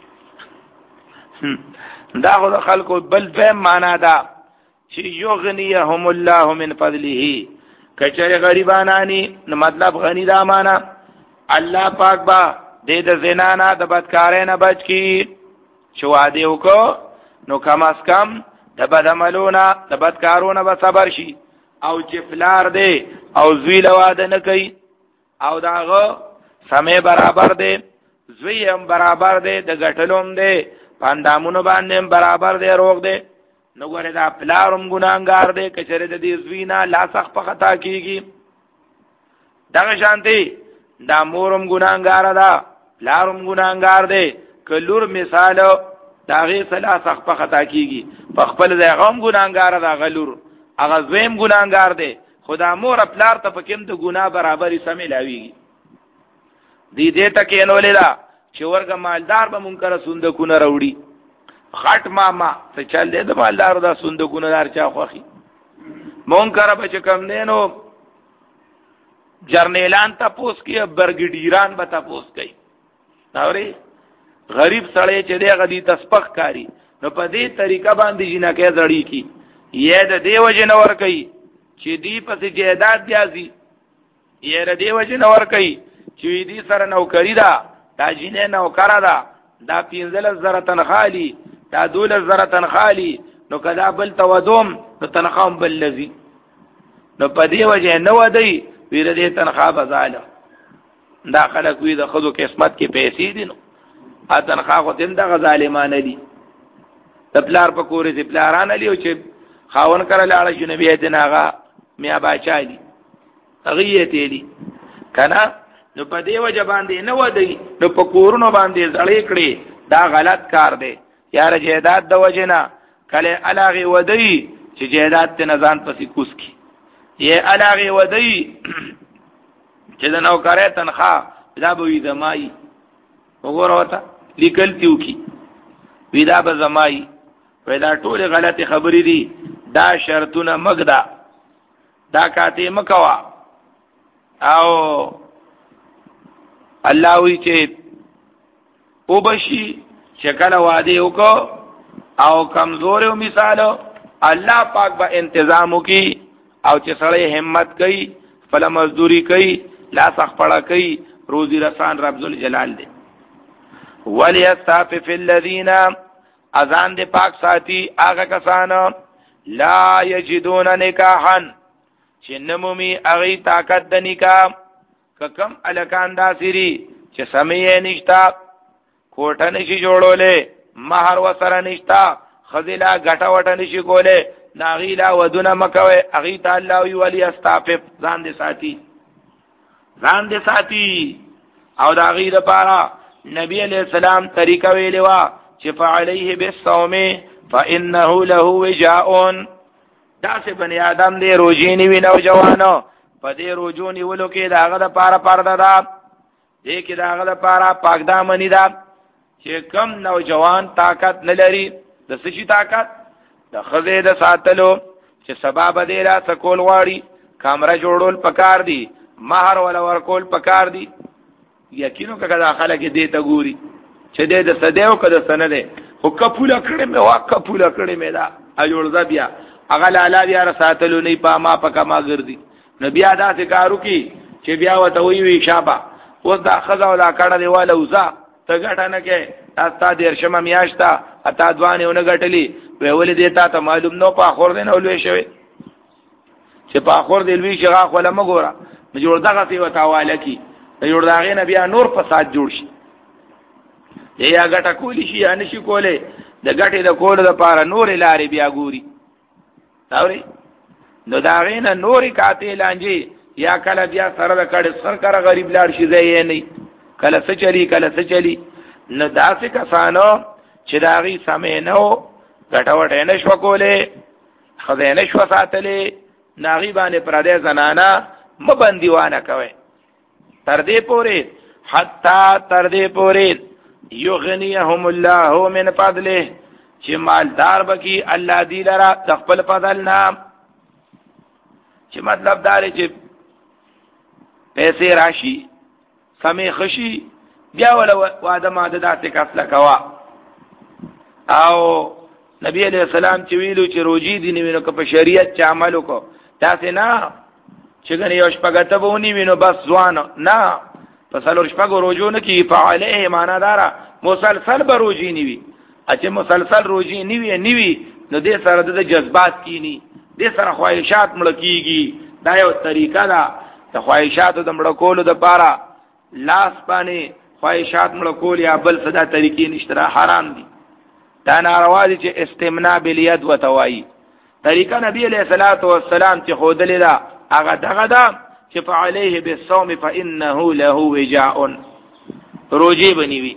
دا خو خلکو بل فهم معنا دا چې یغنیهم الله من فضله کچره غریبانانی نو مطلب غنی دا معنا الله پاک با دې د زنا نه د بدکارۍ نه بچ کی چې واده وکړو نو کم از کم د بد عملونه د بدکارونه به صبر شي او چې فلار دی او زوی له واده نه کوي او داغه سمې برابر دی زوی هم برابر دی د غټلوم دی پاندامونو باندې برابر دی روغ دی نو ګوره دا پلارم ګناګار دی کچره د دې زوینا لاسخ په خطا کیږي دغه شانتي دا مورم ګناګار ده پلارم ګناګار دی کلور مثال داغه سلاسخ په خطا کیږي په خپل ځای غم ګناګار ده غلور هغه زویم ګناګار دی خدا مور پلار ته پکیم ته ګنا برابرۍ سمې لاویږي دی دې تکې نو لیدا چې ورګه مالدار به منکر صندوقونه راوړي خټ ماما څه چل دې د مالدار دا صندوقونه دار چا خوخي منکر به کم دینو جرنیلان ته پوس کی برګډیران به ته پوس کوي ناوري غریب سړی چې دې غدي تسبخ کاری نو په دې طریقه باندې جنکه زړی کی یې د دیو جنور کوي چې دی پسې جیداد دیازي یې ر دیو جنور کوي چې دې سره نوکری ده دا جنې نوکره ده دا پنځل زره تنخالي دا دول زره تنخالي نو کدا بل تودوم نو تنخام بل لذي نو په دې وجه نو ودی ویره دې تنخواه بزاله دا خلک وی د خودو قسمت کې پیسې دي نو ا تنخواه خو تند غزالمانه دي د پلار په کورې دي پلارانه لیو چې خاون کړه لاړه جنبی ته ناغه میا باچا دي هغه ته دي کنه نو په دې وجه باندې نه ودی نو په کورونو باندې ځړې کړې دا غلط کار دی یار جیداد د وجه نه کله علاغه ودی چې جیداد ته نزان پسې کوس کی یې علاغه ودی چې د نوکرې تنخواه دا به وي زمای وګوره وتا لیکل تیو کی ودا به زمای پیدا ټول غلطی خبرې دي دا شرطونه مګدا دا کاته مکوا او الله وی چې او بشي شکل وعده وکاو او کمزور او مثال الله پاک با انتظام وکي او چې سړی همت کوي فل مزدوری کوي لا سخ پړه کوي روزي رسان رب ذل جلال دی وليستعفف الذين اذان دې پاک ساتي هغه کسان لا یجدون نکاحا چې نمومي هغه طاقت د نکاح ککم الکان داسری چې سمې نشتا کوټه نشي جوړولې مہر وسره نشتا خذلا غټه وټه نشي کوله ناغیلا ودونه مکوي اغي تعالی وی ولی استعفف ځان دې ساتي ځان دې ساتي او دا غي لپاره نبی علیہ السلام طریقه ویلی وا چې فعليه بالصوم فانه له وجاء دا سه بنی آدم دې روزي نیوي نو جوانو په دې روجو نیولو کې د هغه د پاره پرده ده دې کې د هغه د پاره پاک دامنی ده چې کم نوجوان طاقت نه لري د څه شي طاقت د خزې د ساتلو چې سبب دې را سکول غواړي کامره جوړول پکار دي مہر ولا ورکول پکار دي یقینو که داخله کې دې ته ګوري چې دې د صدیو کده سنده خو کپوله کړې مې وا کپوله کړې مې دا اجوړ بیا هغه لاله بیا را ساتلو نه په ما پکا ما ګرځي نبي ادا ذکرو کی چې بیا وته وی وی شابه اوس دا خزا ولا کړه دی والا وزا ته ګټه نه کې تاسو د ارشمه میاشتا اتا ځوانه ونه ګټلی وی ولې دیتا ته معلوم نو په اخور دین اولوي شوی چې په اخور دی لوي شغه خو لمه ګوره جوړ دغه تی وتاواله کی جوړ داغه نبی نور فساد جوړ شي یا ګټه کولی شي یا نشي کوله د ګټې د کول د پاره نور لارې بیا ګوري اوري نو دا غینه نوري کاته لانجی یا کله بیا سره د کډ سر کر غریب لاړ شي زې نه کله څه چلی کله څه چلی نو داسې کسانو چې داغي سمې نو غټوټ نه شو کوله خزینه شو ساتلې ناغي باندې پردې زنانا مبندیوانه کوي تر دې پورې حتا تر دې پورې یغنیهم الله من فضله چې مالدار بکی الله دی لرا د خپل فضل نام چې مطلب دار چې پیسې راشي سمې خشي بیا ولا واده ماده داسې کسله کوا او نبی علیہ السلام چې ویلو چې روجي دي نیو که په شریعت چې عمل وکړو تاسو نه چې غني یو شپګته بونی وینو بس ځوان نه په څلور شپګو روجو نه کی فعاله معنا دارا مسلسل به روجي نیوي اچھا مسلسل روجي نیوي نیوي نو دې سره د جذبات کینی دې سره خواهشات مړ کیږي دا یو طریقه ده د خواهشاتو د مړ کولو د پاره لاس باندې خواهشات مړ کول یا بل صدا طریقې نشته حرام دي دا ناروا دي چې استمناء باليد وتوای طریقه نبی علیہ الصلوۃ والسلام چې خودلې دا هغه دغه دا چې فعليه بالصوم فانه له وجاء روجي بنوي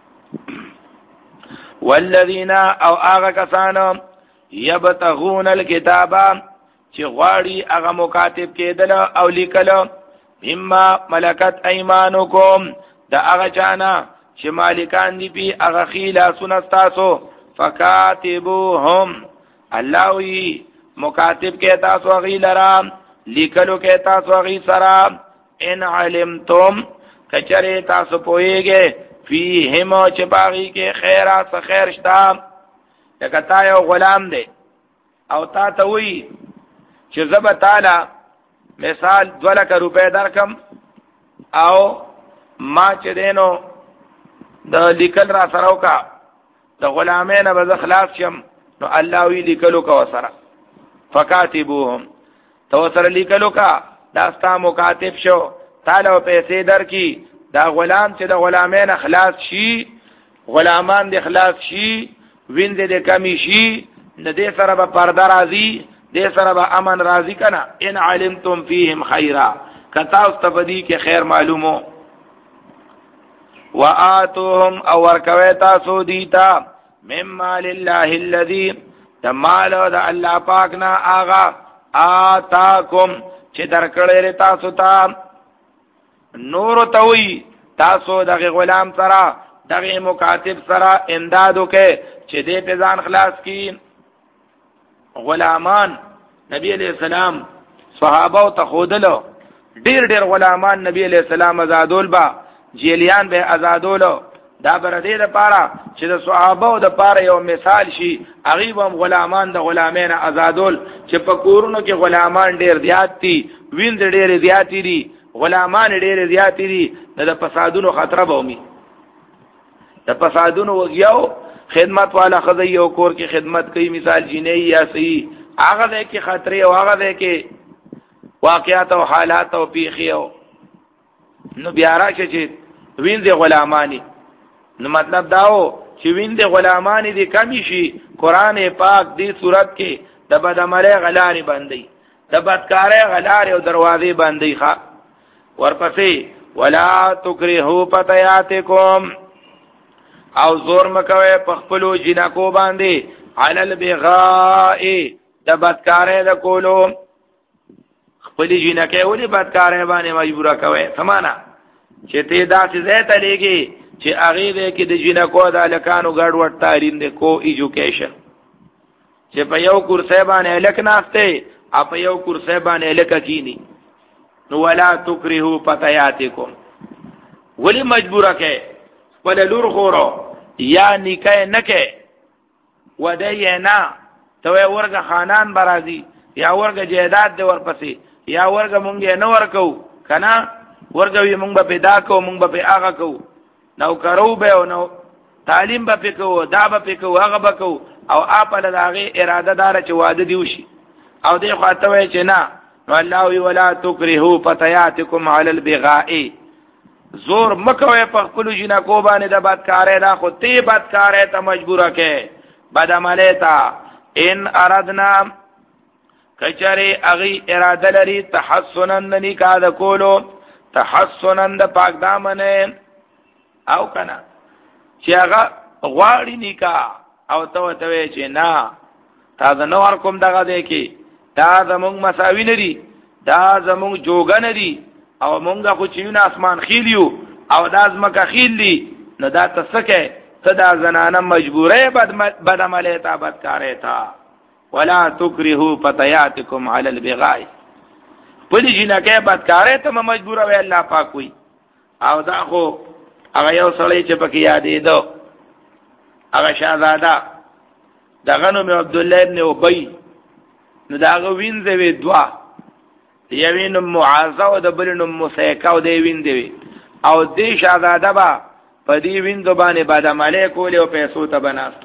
والذین او هغه کسانو یبتغون الكتاب چې غواړي هغه مکاتب کېدل او لیکل مما ملکت ایمانکم دا هغه چانا چې مالکان دي په هغه خیلا سنستاسو فکاتبوهم الله وی مکاتب کې تاسو غیلرام لیکلو کې تاسو غی سرا ان علمتم کچره تاسو پويږئ فیهم چې باغی کې خیرات خیر شتا لکه تا یو غلام دی او تا ته وی چې زب تعالی مثال دو لک روپے درکم او ما چې دینو د لیکل را سره وکا د غلامین به خلاص شم نو الله وی لیکلو کا وسره فکاتبوهم تو سره لیکلو کا داستا مکاتب شو تعالی پیسې درکې دا غلام چې د غلامین خلاص شي غلامان د خلاص شي ویند د کمی شي د دې سره به پرده راځي دې سره به امن راځي کنه ان علمتم فیهم خیرا کتا استفدی کې خیر معلومو وآتوهم او ورکوي تاسو دیتا مما لله الذي تمال د الله پاک نه آغا آتاکم چې درکړې تاسو ته نور توي تاسو دغه غلام سره دغه مکاتب سره امدادو کې چې دې په ځان خلاص کی غلامان نبی علیہ السلام صحابه ته خودلو ډیر ډیر غلامان نبی علیہ السلام آزادول با جیلیان به آزادولو دا بر دې لپاره چې د صحابه د پاره یو مثال شي غریبم غلامان د غلامین آزادول چې په کورونو کې غلامان ډیر زیات دي ویند ډیر زیات دي غلامان ډیر زیات دي د فسادونو خطر به ومي د فسادونو وګیاو خدمت والا خزی یو کور کې خدمت کوي مثال جنې یا صحیح هغه دې کې خطرې او هغه دې کې واقعات او حالات او پیخیو نو بیا راشه چې ویند غلامانی نو مطلب داو چې ویند غلامانی دي کمی شي قران پاک دې صورت کې د بدعمله غلاري باندې د بدکارۍ غلاري او دروازې باندې ښا ورپسې ولا تکرهوا فتياتكم او زور مکوي په خپل جنکو باندې علل بغاء د بدکارۍ د کولو خپل جنکه ولې بدکارې باندې مجبوره کوي سمانا چې ته داسې ځای ته لېږي چې هغه دې کې د جنکو د الکانو ګډ وډ تعلیم دې کو ایجوکیشن چې په یو کورسې باندې الک ناشته او په یو کورسې باندې الک کینی نو ولا تکرهو فتياتکم ولی مجبوره کې خپل لور خورو یا نکاح نکه ودی نه ته ورګه خانان برازي یا ورګه جیداد دی ورپسې یا ورګه مونږ نه ورکو کنه ورګه وي مونږ به پیدا کو مونږ به هغه کو نو کرو به نو تعلیم به پکو دا به پکو هغه به کو او اپل داغه اراده دار چې واده دی وشي او دې خاطر وای چې نه نو الله وی ولا تکرهو فتياتکم علی البغاء زور مکوې په خپل جنا کو باندې د بدکارې دا خو تی بدکارې ته مجبوره کې بدعمله تا ان ارادنا کچره اغي اراده لري تحسنن نکاح د کولو تحسنن د پاک دامنه او کنه چې هغه غواړي نکاح او ته ته چې نه تا د نور کوم دغه دی کې دا زمونږ مساوي نه دي دا زمونږ جوګه نه دي او مونږه خو چې نه اسمان خېلیو او دا زمکه خېل دي نو دا تسکه ته دا زنانه مجبوره بد بد عمله تا بدکارې تا ولا تکرهو فتياتکم علی البغاء پدې جنکه بدکارې ته مجبوره وي الله پاک وي او دا خو هغه یو سړی چې پکې یادې دو هغه شاهزاده دغه نوم عبد الله ابن ابي نو داغه وینځه وی دوا یوین معاذ او د بلنو مسیکا او دی ویندوي او دې شاهزاده با په دې ویندو باندې بعد عمله کول او پیسو ته بناست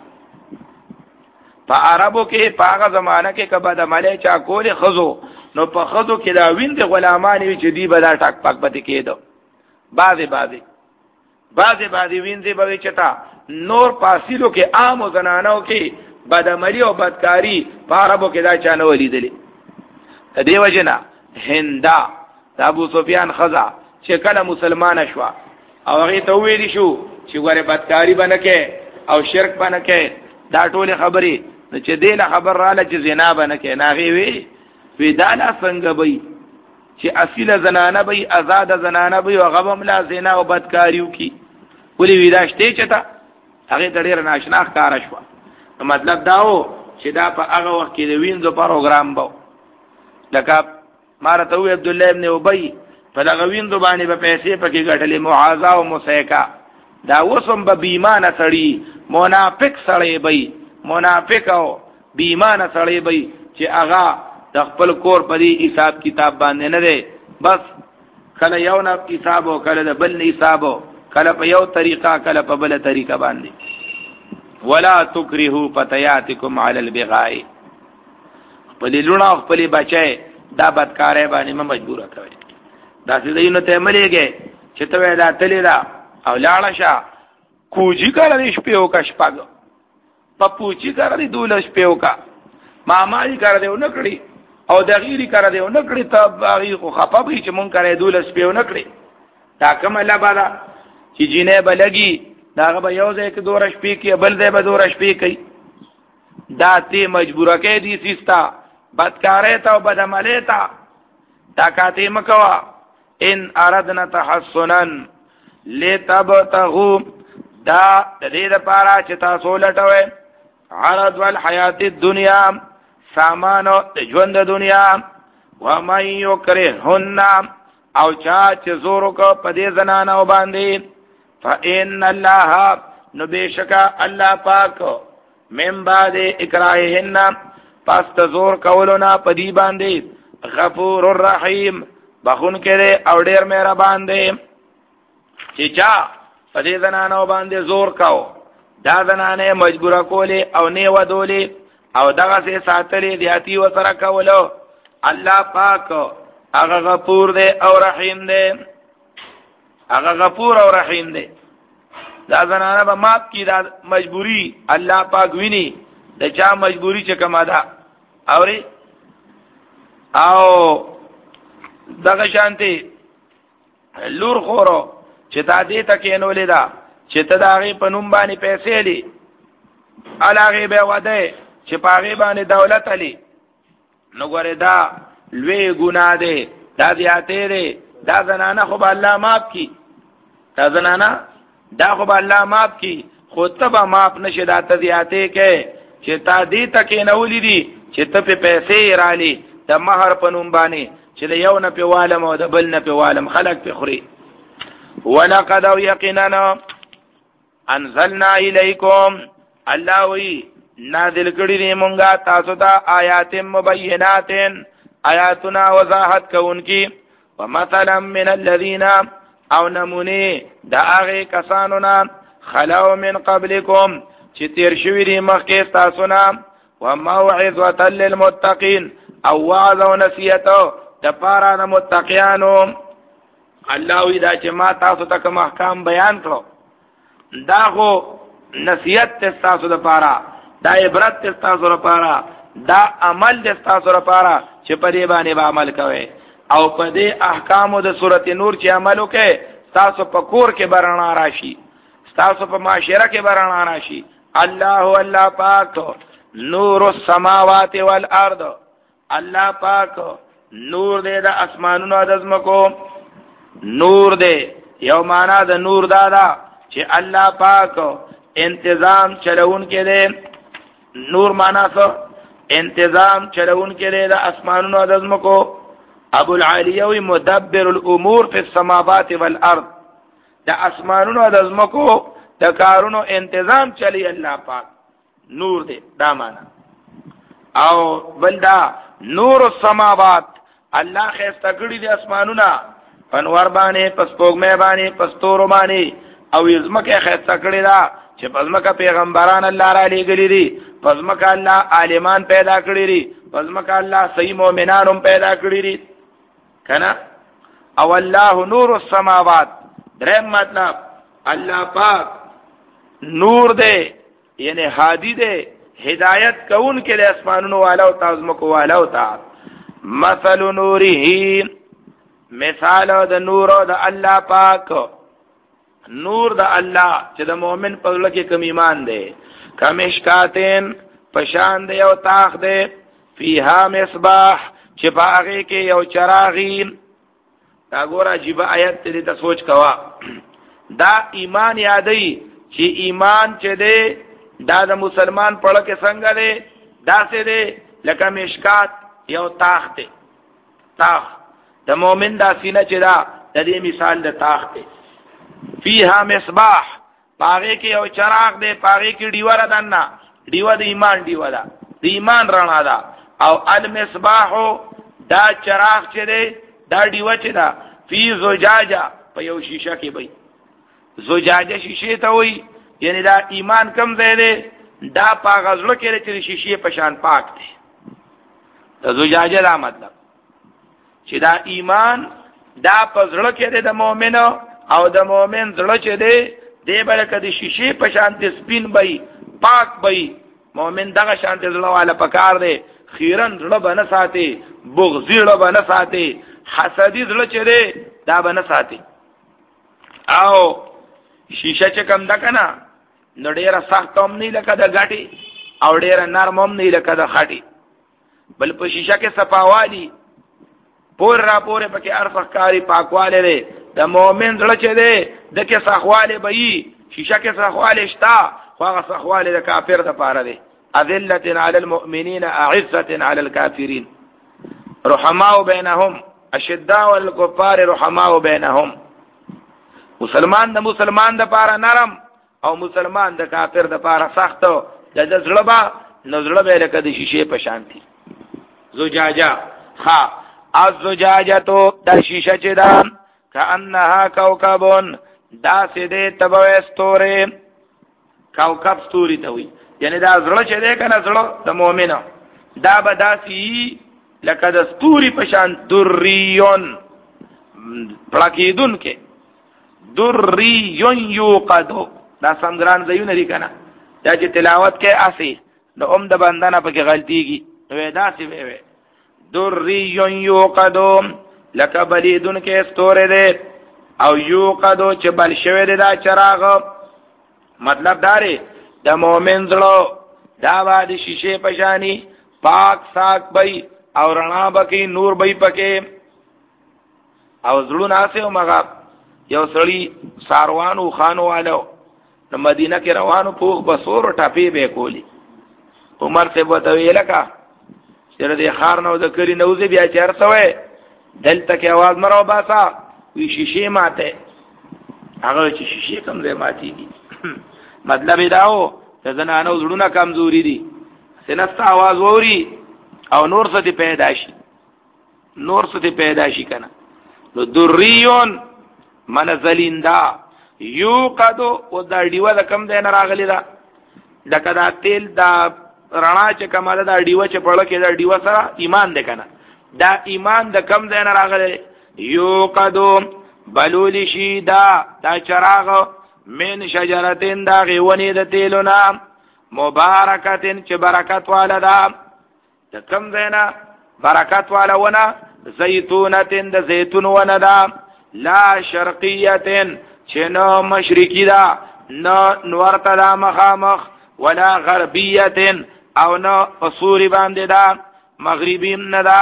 په عربو کې په هغه زمانہ کې کبه د عمله چا کول خزو نو په خزو کې دا ویند غلامان وی چې دی به دا ټاک پاک پته کېدو بعضی بعضی بعضی بعضی ویندې به چتا نور پاسیلو کې عام زنانو کې بدعملی او بدکاری په عربو کې دا چانه ولیدلې دې وجنه هندا د ابو سفیان خزا چې کله مسلمان شو او هغه ته ویل شو چې ګوره بدکاری بنکه او شرک بنکه دا ټول خبرې چې دې له خبر رااله چې زنا بنکه ناغي وی ویداله څنګه وي چې اصله زنانه وي آزاد زنانه وي او غبم لا زنا او بدکاریو کی ولې ویداشته چتا هغه ډېر ناشنا ښکار شو مطلب داو چې دا په هغه وخت کې د وینځو پروګرام بو لکه مارته وی عبد الله ابن ابي په دغه وینځو باندې په پیسې پکې ګټلې معاذ او مسیکا دا وسم به بیمانه سړی منافق سړی وي منافق او بیمانه سړی وي چې هغه د خپل کور په دې حساب کتاب باندې نه دی بس کله یو نه حساب او کله د بل نه حساب کله په یو طریقه کله په بل طریقه باندې ولا تکرهو فتياتکم علی البغاء خپل لونه خپل بچي دا بدکارې باندې مجبور کوي دا سې دینه ته مليږي چې ته دا تللی دا او لاړه شه کوجی کړل شپې او کا شپګ پپوچی کړل دولش په او کا ماماری کړ دې نو کړی او دغیری کړ دې نو کړی ته هغه خو خپابې چې مونږ کړې دولش په نو کړی دا کوم الله بالا چې جینې بلګي دا به یو ځای کې دورش پی کې بل ځای به دورش پی کوي دا ته مجبوره کې دي سیستا بدکارې ته او بدعمله ته طاقت مکوا ان اردنا تحسنا لتبتغوا دا دې لپاره چې تاسو لټوي عرض والحیات الدنیا سامانو ژوند د دنیا و من یکرهن او چا چې زور کو په دې زنانو باندې فإن الله نبشکا الله پاک من بعد اکراههن پس تزور کولنا پدی باندې غفور الرحیم بخون کړي او ډیر مهربان دی چې چا پدې زنانو باندې زور کاو دا زنانه مجبوره کولې او نه ودولې او دغه څه ساتلې دیاتی و سره کولو الله پاک هغه غفور دی او رحیم دی هغه غفور او رحیم دی دا زنانه به ماپ کی دا مجبوری الله پاک ویني د چا مجبوری چې کما ده اوري او دغه شانتي لور خورو چې تا دې تکې نو لیدا چې ته داغه په نوم باندې پیسې لې علاغه به وده چې پاغه باندې دولت علي نو ګوره دا لوی ګناه ده دا زیاته ده دا زنانه خو به الله معاف کی دا زنانه دا خو به الله معاف کی خو ته به معاف نشي دا ته زیاته کې چې تا دې تکې نه ولیدي چې ته په پیسې رالی د مہر په نوم باندې چې د یو نه په والم او د بل نه په والم خلق په خوري ولقد یقینا انزلنا الیکم الله وی نازل کړي دي مونږه تاسو ته آیات مبینات آیاتنا وضاحت کوونکی ومثلا من الذين او نمونه دا هغه کسانو نه خلو من قبلکم چې تیر شوی دي مخکې تاسو نه وموعظه للمتقین او وعظ او نصیحت د پاره د متقینانو الله وی دا چې ما تاسو ته کوم احکام بیان کړو دا خو نصیحت تاسو د پاره دا عبرت تاسو لپاره دا عمل د تاسو لپاره چې په دې باندې عمل کوئ او په دې احکامو د سورته نور چې عمل وکړي تاسو په کور کې برنا راشي تاسو په معاشره کې برنا راشي الله الله پاک نور السماوات والارض الله پاک نور دې د اسمانونو د زمکو نور دې یو معنا د نور دادا چې الله پاک انتظام چلون کې دې نور معنا څه انتظام چلون کې دې د اسمانونو د زمکو ابو العالیوی مدبر الامور فی السماوات والارض د اسمانونو د زمکو د کارونو انتظام چلی الله پاک نور دې دا معنا او بلدا نور السماوات الله خسته کړی د اسمانونو انوار باندې پسپوږمې باندې پستورو باندې او زمکه خسته کړی دا چې پزمکه پیغمبران الله را لېګلې دي پزمکه الله عالمان پیدا کړی دي پزمکه الله صحیح مؤمنانو پیدا کړی دي کنا او الله نور السماوات درم مطلب الله پاک نور دے یعنی هادی دے ہدایت کون کے لئے اسمانونو والا ہوتا ازمکو والا ہوتا مثل نوری مثال دا نور دا اللہ پاک نور دا اللہ چه دا مومن پغلکی کم ایمان دے کمشکاتین پشان دے او تاخ دے فیہا مصباح چه پاغی کے یو چراغین دا گورا عجیبہ آیت تی تا سوچ کوا دا ایمان یادی چې ایمان چې دی دا د مسلمان پړه کې څنګه دی دا څه دی لکه مشکات یو تاخ دی تاخ د مؤمن دا سینه چې دا د دې مثال د تاخ دی فیها مصباح پاغه کې یو چراغ دی پاغه کې ډیوه را دنه ډیوه د ایمان ډیوه ده د ایمان رڼا ده او المصباح دا چراغ چې دی دا ډیوه چې دا فی زجاجه په یو شیشه کې وي زجاجه شیشه ته وي یعنی دا ایمان کم ځای دی دا پاغزړه کې چې شیشه په شان پاک دی دا زجاجه دا مطلب چې دا ایمان دا پزړه کې دی د مؤمن او د مؤمن زړه چې دی دی برکه د شیشه په شان سپین وي پاک وي مؤمن دغه شان زړه والا پکار دی خیرن زړه بنه ساتي بغضی زړه بنه ساتي حسدی زړه چې دی دا بنه ساتي او شیشه چې کم ده کنه نو ډیره سخت هم نه لکه د غاټي او ډیره نرم هم نه لکه د خاټي بل په شیشه کې صفاوالی پور را پورې پکې ارفق کاری پاکواله دی د مؤمن زړه چې دی د کې صحواله به شیشه کې صحواله شتا خو هغه صحواله د کافر د پاره دی اذلة علی المؤمنین اعزة علی الکافرین رحماء بینهم اشداء والکفار رحماء بینهم مسلمان د مسلمان د پاره نرم او مسلمان د کافر د پاره سخت د زړه با نظر به لکه د شیشه په شانتي زجاجه ها الزجاجه تو د شیشه چې دا کانها کوكبون دا سده تبو استوره کوكب ستوري ته وي یعنی دا زړه چې ده کنه زړه د مؤمن دا به داسي لکه د ستوري په شان دریون پړکیدون کې دریون یوقدو دا سمګران زيونه دي کنه دا چې تلاوت کې اسی د اوم د بندانه په کې غلطيږي نو دا سی وي دریون یوقدو لکه بلیدون کې استوره ده او یوقدو چې بل شوی ده دا چراغ مطلب داره د مؤمن زړه دا باندې شیشه پشانی پاک ساک بای او رڼا بکی نور بی پکې او زړو ناسه او مغا یو سړی ساروانو خانو والو د مدینه کې روانو پوخ بسور ټاپی به کولی عمر ته وته ویلکا چې د خار نو د کری نوځي بیا چیرته وای دلته کې आवाज مرو باسا وی شیشه ماته هغه چې شیشه کم دی ماتيږي مطلب داو چې زنانو زړونه کمزوري دي سنستا आवाज ووري او نور څه پیدا شي نور څه پیدا شي کنه نو دریون منزلیندا یو قدو او دا دیوه د کم دی نه راغلی دا دکه دا تیل دا رڼا چې کماله دا دیوه چې پړه کې دا دیوه سره ایمان دی کنه دا ایمان د کم دی نه راغلی یو قدو بلولی شي دا دا چراغ من شجرتین دا غیونی د تیلونا مبارکتین چې برکت والا دا د کم دی نه برکت والا ونه زیتونتین د زیتون ونه دا لا شرقیتین چې نو مشرقی دا نو نورته دا مخامخ ولا غربیتین او نو اصوری باندې دا مغربیم نه دا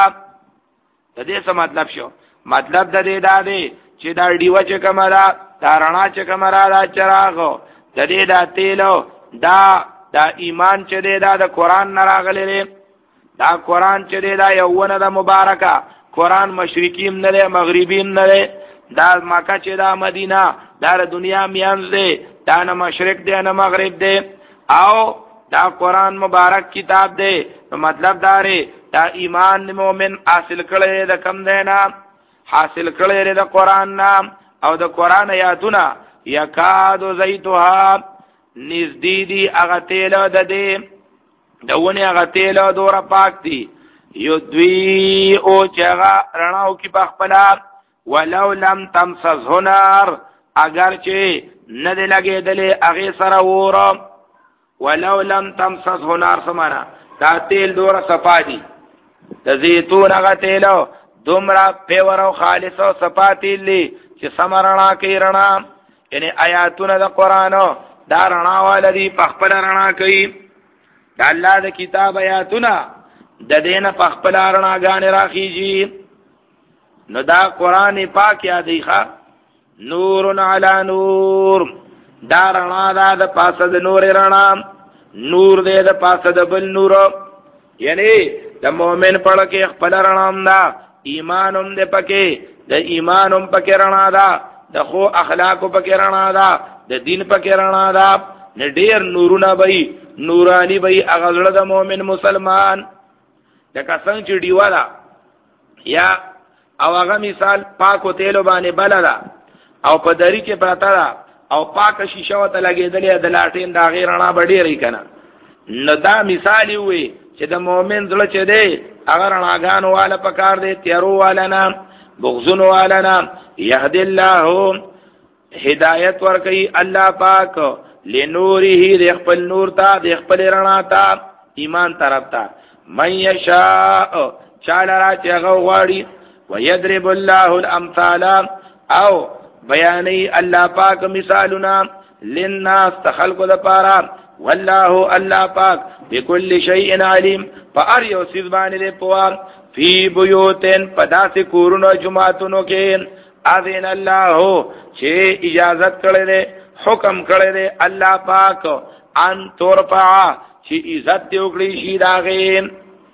د دې څه مطلب شو مطلب د دې دا دی چې دا دیوه چې کومه دا دا رڼا چې کومه را دا چراغ د دې دا تیلو دا دا ایمان چې دی دا د قرآن نه راغلی دی دا قرآن چې دی دا یوونه د مبارکه قرآن مشرقیم نه دی مغربیم نه دی دا مکه چې دا مدینه دا دنیا میانز دی دا نه مشرق دی نه مغرب دی او دا قرآن مبارک کتاب دی نو مطلب دا ری دا ایمان مومن حاصل کړي د کم دی نه حاصل کړي د قرآن نام او د قرآن آیاتونه یکادو زیتها نزدې دي هغه تیل د دې دونه هغه تیل دوره پاک دي یو دوی او چغه رڼاو کې بخپلا ولو لم تمسسه نار اگر چې نه دی لګېدلې هغه سره وره ولو لم تمسسه نار سمانا دا تیل دوره صفا دي د زیتون هغه تیلو دومره پیور او خالص او صفا تیل دي چې سمرنا کوي رڼا یعنی آیاتونه د قرآنو دا رڼا والدی پخپل رڼا کوي دا الله د کتاب آیاتونه د دینه پخپل رڼاګانې راخیږي نو دا قرآن پاک یادی ښا نور علی نور دا رڼا دا د پاسه د نور رڼا نور دې د پاسه د بل نور یعنی د مؤمن په کې خپل رڼا دا ایمانم دې پکې د ایمانم پکې رڼا دا د خو اخلاق پکې رڼا دا د دین پکې رڼا دا نه ډېر نورونه وي نورانی وي اغزړه د مؤمن مسلمان د کسان چې دیوالا یا او هغه مثال پاکو تیلو باندې بلدا او په دری کې پراته دا او پاک شیشه وته لګېدلې د لاټین دا غیر رڼا بډېری کنه نو دا مثال وي چې د مؤمن زړه چې دی هغه رڼاګانو والا پکار دی تیارو والا نه بغزونو والا نه یهد الله هدایت ورکي الله پاک لنوره د خپل نور ته د خپل رڼا ته ایمان طرف ته من یشاء چاله را چې هغه غواړي ويضرب الله الامثال او بیانې الله پاک مثالنا للناس تخلق لپاره والله الله پاک بكل شيء عليم فار یو سیز باندې په فی بیوتن پداسه کورونو جمعاتونو کې اذن الله چې اجازت کړي حکم کړي الله پاک ان ترفع چې عزت دی وکړي شي داغه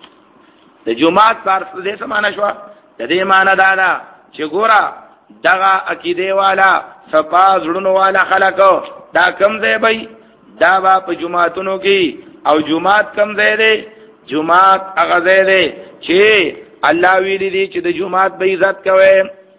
د جمعات کار څه معنا شو د دې معنا دا ده چې ګورا دغه عقیده والا صفا زړونو والا خلکو دا کم ځای بې دا با په جمعاتونو کې او جمعات کم ځای دی جمعات هغه ځای دی چې الله ویلي دی چې د جمعات به عزت کوي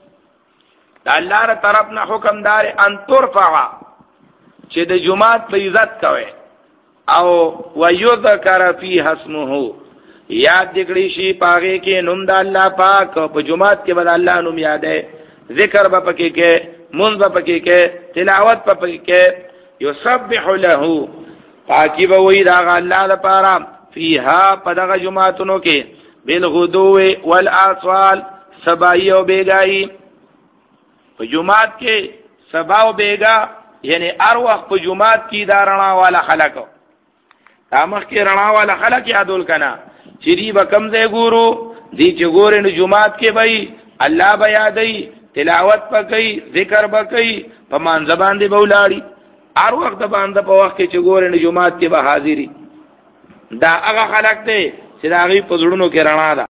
دا الله تر طرف نه حکم دار ان ترفع چې د جمعات به عزت کوي او ويذكر فيها اسمه یاد دکړي شي پاګه کې نوم د الله پاک په جمعات کې بل الله نوم یادې ذکر به پکې کې منځ به پکې کې تلاوت به پکې کې یسبح له پاکي به وي دا الله لپاره فيها پدغه جمعاتونو کې بالغدو والآصال سبای او بیګای په جمعات کې سبا او بیګا یعنی هر وخت په جمعات کې دا رڼا والا خلکو تامخ کې رڼا والا خلک یادول کنا چری به کم ځای ګورو دی چې ګورې نو جمعات کې به الله به یادای تلاوت پکې ذکر پکې په مان زبان دی بولاړي هر وخت باندې په وخت کې چې ګورې نو جمعات کې به حاضری دا هغه خلق ته چې دا غي په زړونو کې رڼا ده